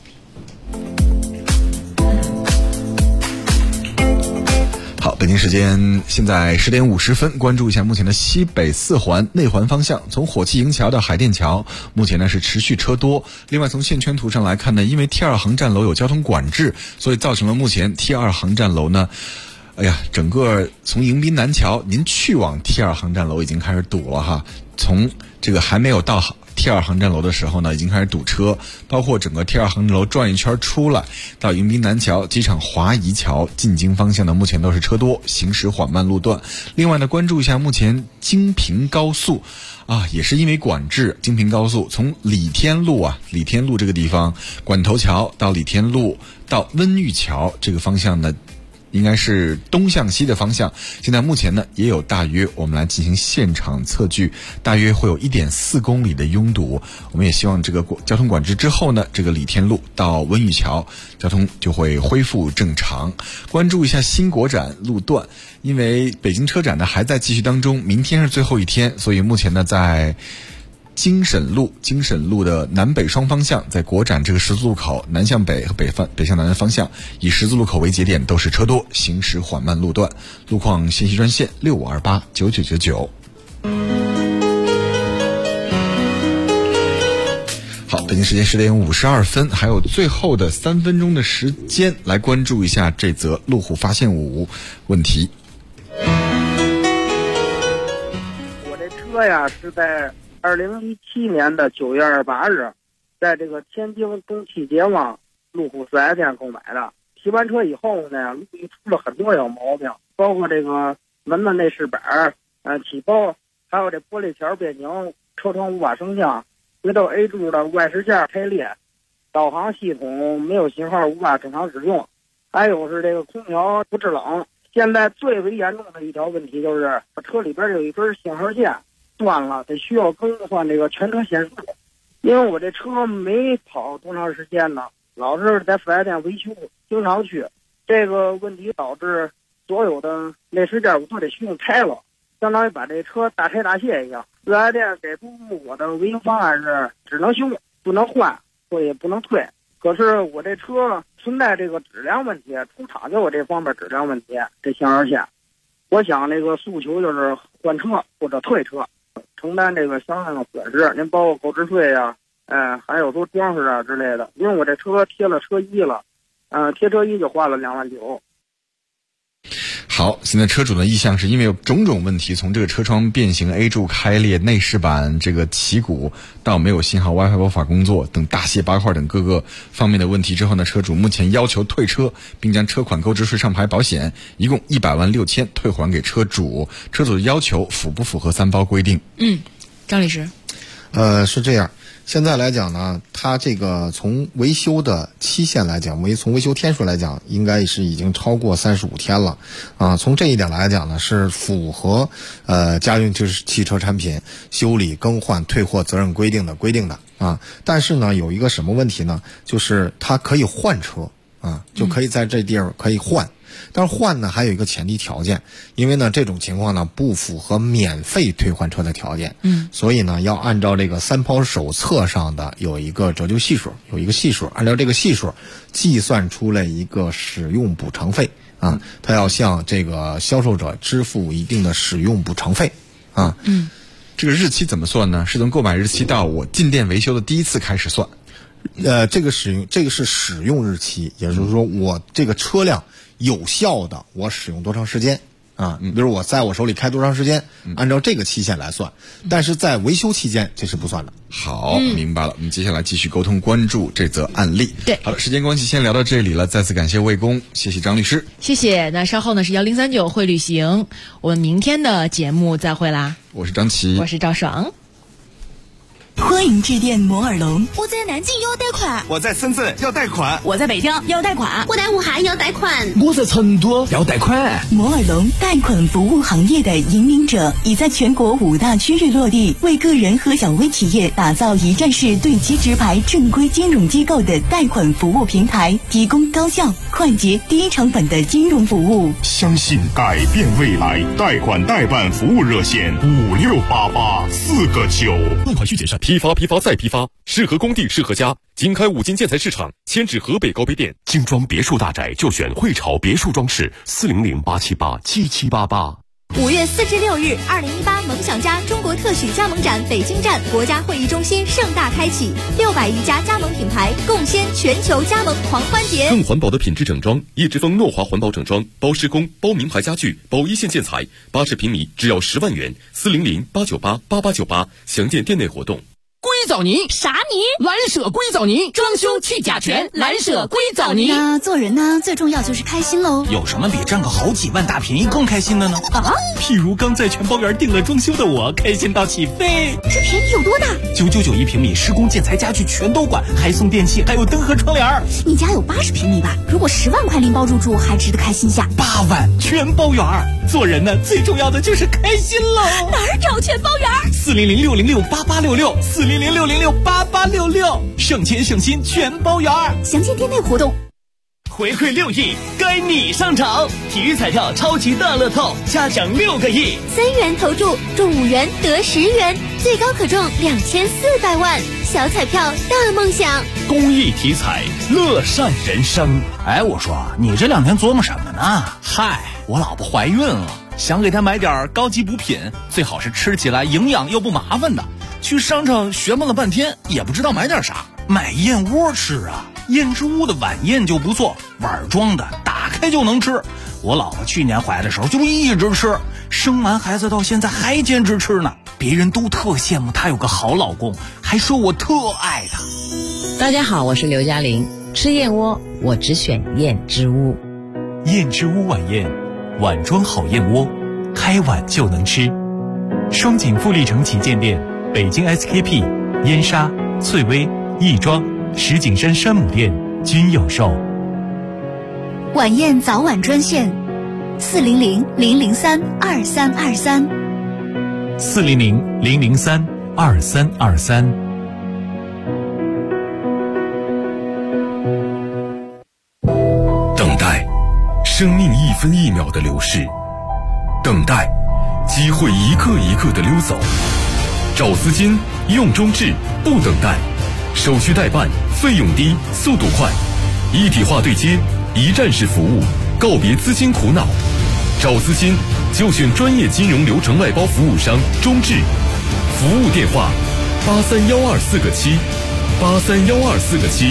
好，北京时间现在10点50分，关注一下目前的西北4环内环方向，从火器营桥到海淀桥，目前呢是持续车多。另外从线圈图上来看呢，因为 T2 航站楼有交通管制，所以造成了目前 T2 航站楼呢，整个从迎宾南桥您去往 T2 航站楼已经开始堵了哈。从这个还没有到T2 航站楼的时候呢，已经开始堵车，包括整个 T2 航站楼转一圈出来到迎宾南桥、机场华谊桥进京方向呢，目前都是车多，行驶缓慢路段。另外呢，关注一下目前京平高速也是因为管制，京平高速从李天路这个地方管头桥到李天路到温榆桥这个方向呢，应该是东向西的方向，现在目前呢也有大约，我们来进行现场测距，大约会有1.4公里的拥堵。我们也希望这个交通管制之后呢，这个李天路到温榆桥交通就会恢复正常。关注一下新国展路段，因为北京车展呢还在继续当中，明天是最后一天，所以目前呢在京沈路的南北双方向，在国展这个十字路口南向北和北向南的方向，以十字路口为节点，都是车多，行驶缓慢路段。路况信息专线65289999。好，北京时间10点52分，还有最后的3分钟的时间，来关注一下这则路虎发现5问题。 我这车呀是在2017年的9月28日，在这个天津东汽捷望路虎 4S 店购买的。提完车以后呢，路虎出了很多小毛病，包括这个门的内饰板起包，还有这玻璃条变形，车窗无法升降，回头 A 柱的外饰件开裂，导航系统没有信号，无法正常使用，还有是这个空调不制冷。现在最为严重的一条问题就是车里边有一根信号线， 断了，得需要更换这个全车限速。因为我这车没跑多长时间呢，老是在4S店维修，经常去，这个问题导致所有的内饰件我都得需要拆了，相当于把这车大拆大卸一样。4S店给出我的维修方案是只能修不能换，或也不能退。可是我这车存在这个质量问题，出厂就有这方面质量问题，这相二线。我想这个诉求就是换车或者退车，承担这个相应的损失，您包括购置税呀，还有说装饰啊之类的。因为我这车贴了车衣了，贴车衣就花了2万9。 好，现在车主的意向是因为有种种问题，从这个车窗变形、A 柱开裂、内饰板这个起鼓到没有信号、WiFi 无法工作等大卸八块等各个方面的问题之后呢，车主目前要求退车，并将车款、购置税、上牌、保险一共100万6千退还给车主。车主的要求符不符合3包规定？ 张律师， 是这样。现在来讲呢，它这个从维修的期限来讲，从维修天数来讲，应该是已经超过35天了，从这一点来讲呢，是符合家用就是汽车产品修理、更换、退货责任规定的啊。但是呢，有一个什么问题呢？就是它可以换车啊，就可以在这地儿可以换。但是换呢还有一个前提条件，因为呢这种情况呢不符合免费退换车的条件，所以呢要按照这个3包手册上的有一个折旧系数，有一个系数，按照这个系数计算出来一个使用补偿费啊，他要向这个销售者支付一定的使用补偿费啊。 这个日期怎么算呢？是从购买日期到我进店维修的第一次开始算。 这个是使用日期，也就是说我这个车辆有效的我使用多长时间啊？比如我在我手里开多长时间，按照这个期限来算。但是在维修期间这是不算的。 好，明白了。我们接下来继续沟通关注这则案例。 对， 好了，时间关系先聊到这里了。再次感谢魏工，谢谢张律师， 谢谢。那稍后呢是1039会旅行，我们明天的节目再会啦。 我是张琪， 我是赵爽。 欢迎致电摩尔龙。 我在南京要贷款， 我在深圳要贷款， 我在北京要贷款， 我在武汉要贷款， 我在成都要贷款。 摩尔龙贷款服务行业的引领者，已在全国5大区域落地，为个人和小微企业打造一站式对接直排正规金融机构的贷款服务平台，提供高效、快捷、低成本的金融服务。 相信改变未来，贷款代办服务热线5688-4个9。 贷款需谨慎，批发再批发，适合工地适合家。经开5金建材市场，迁至河北高碑店。 精装别墅大宅就选汇潮别墅装饰，400-878-7788。 5月4至6日，2018梦想家中国特许加盟展北京站国家会议中心盛大开启，600余家加盟品牌共掀全球加盟狂欢节。 更环保的品质整装，一直风诺华环保整装，包施工、包名牌家具、包一线建材，80平米只要10万元，400-898-8898，详见店内活动。 硅藻泥啥泥？ 蓝舍硅藻泥，装修去甲醛，蓝舍硅藻泥。 那做人呢，最重要就是开心喽。 有什么比占个好几万大便宜更开心的呢？譬如刚在全包园订了装修的我，开心到起飞。 这便宜有多大 ？999一平米，施工建材家具全都管，还送电器，还有灯和窗帘。 你家有80平米吧？如果10万块拎包入住，还值得开心下。 8万全包园。做人呢，最重要的就是开心喽。 哪儿找全包园 ？400-606-8866，400-606-8866，省钱省心全包园。 详见店内活动。 回馈6亿，该你上场！体育彩票超级大乐透，加奖6个亿 ，3元投注，中5元得10元，最高可中2400万。小彩票大梦想， 公益体彩，乐善人生。 哎，我说你这2天琢磨什么呢？嗨，我老婆怀孕了，想给她买点高级补品，最好是吃起来营养又不麻烦的。去商场学摸了半天，也不知道买点啥，买燕窝吃啊。燕之屋的晚宴就不错，碗装的，打开就能吃。我老婆去年怀的时候就一直吃，生完孩子到现在还坚持吃呢。别人都特羡慕她有个好老公，还说我特爱她。 大家好，我是刘嘉玲。吃燕窝我只选燕之屋。 燕之屋晚宴，碗装好燕窝，开碗就能吃。双井富力城旗舰店、北京 SKP、燕莎、翠微、亦庄、石景山山姆店均有售。 晚宴早晚专线：400-003-2323。 400-003-2323。 等待，生命一分一秒的流逝；等待，机会一刻一刻的溜走。找资金，用中置，不等待，手续代办，费用低，速度快，一体化对接，一站式服务，告别资金苦恼。找资金就选专业金融流程外包服务商中置，服务电话831247831247。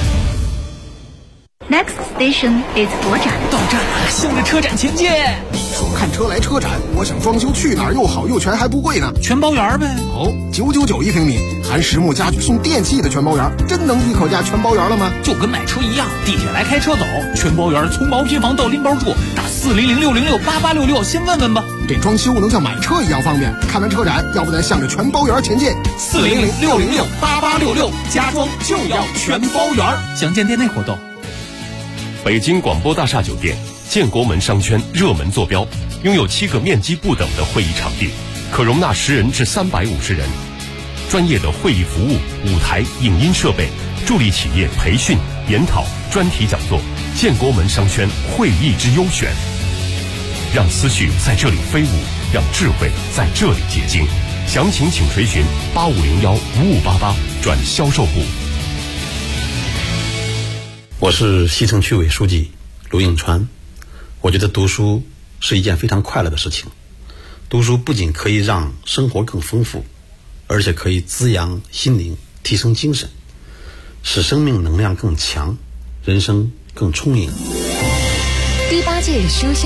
Next station is 佛展。 到站了，向着车展前进。 说看车来车展，我想装修去哪儿又好又全还不贵呢？ 全包圆呗。 哦，999一平米，含实木家具送电器的全包圆，真能一口价全包圆了吗？ 就跟买车一样，地铁来开车走，全包圆，从毛坯房到拎包住，打400-606-8866，先问问吧。 这装修能像买车一样方便。看完车展，要不咱向着全包圆前进。 400-606-8866，家装就要全包圆。详见店内活动。 北京广播大厦酒店建国门商圈热门坐标，拥有7个面积不等的会议场地，可容纳10人至350人。专业的会议服务、舞台、影音设备，助力企业培训、研讨、专题讲座。建国门商圈会议之优选，让思绪在这里飞舞，让智慧在这里结晶。详情请垂询8501-5588转销售部。 我是西城区委书记卢应川。我觉得读书是一件非常快乐的事情。读书不仅可以让生活更丰富，而且可以滋养心灵，提升精神，使生命能量更强，人生更充盈。 第8届书香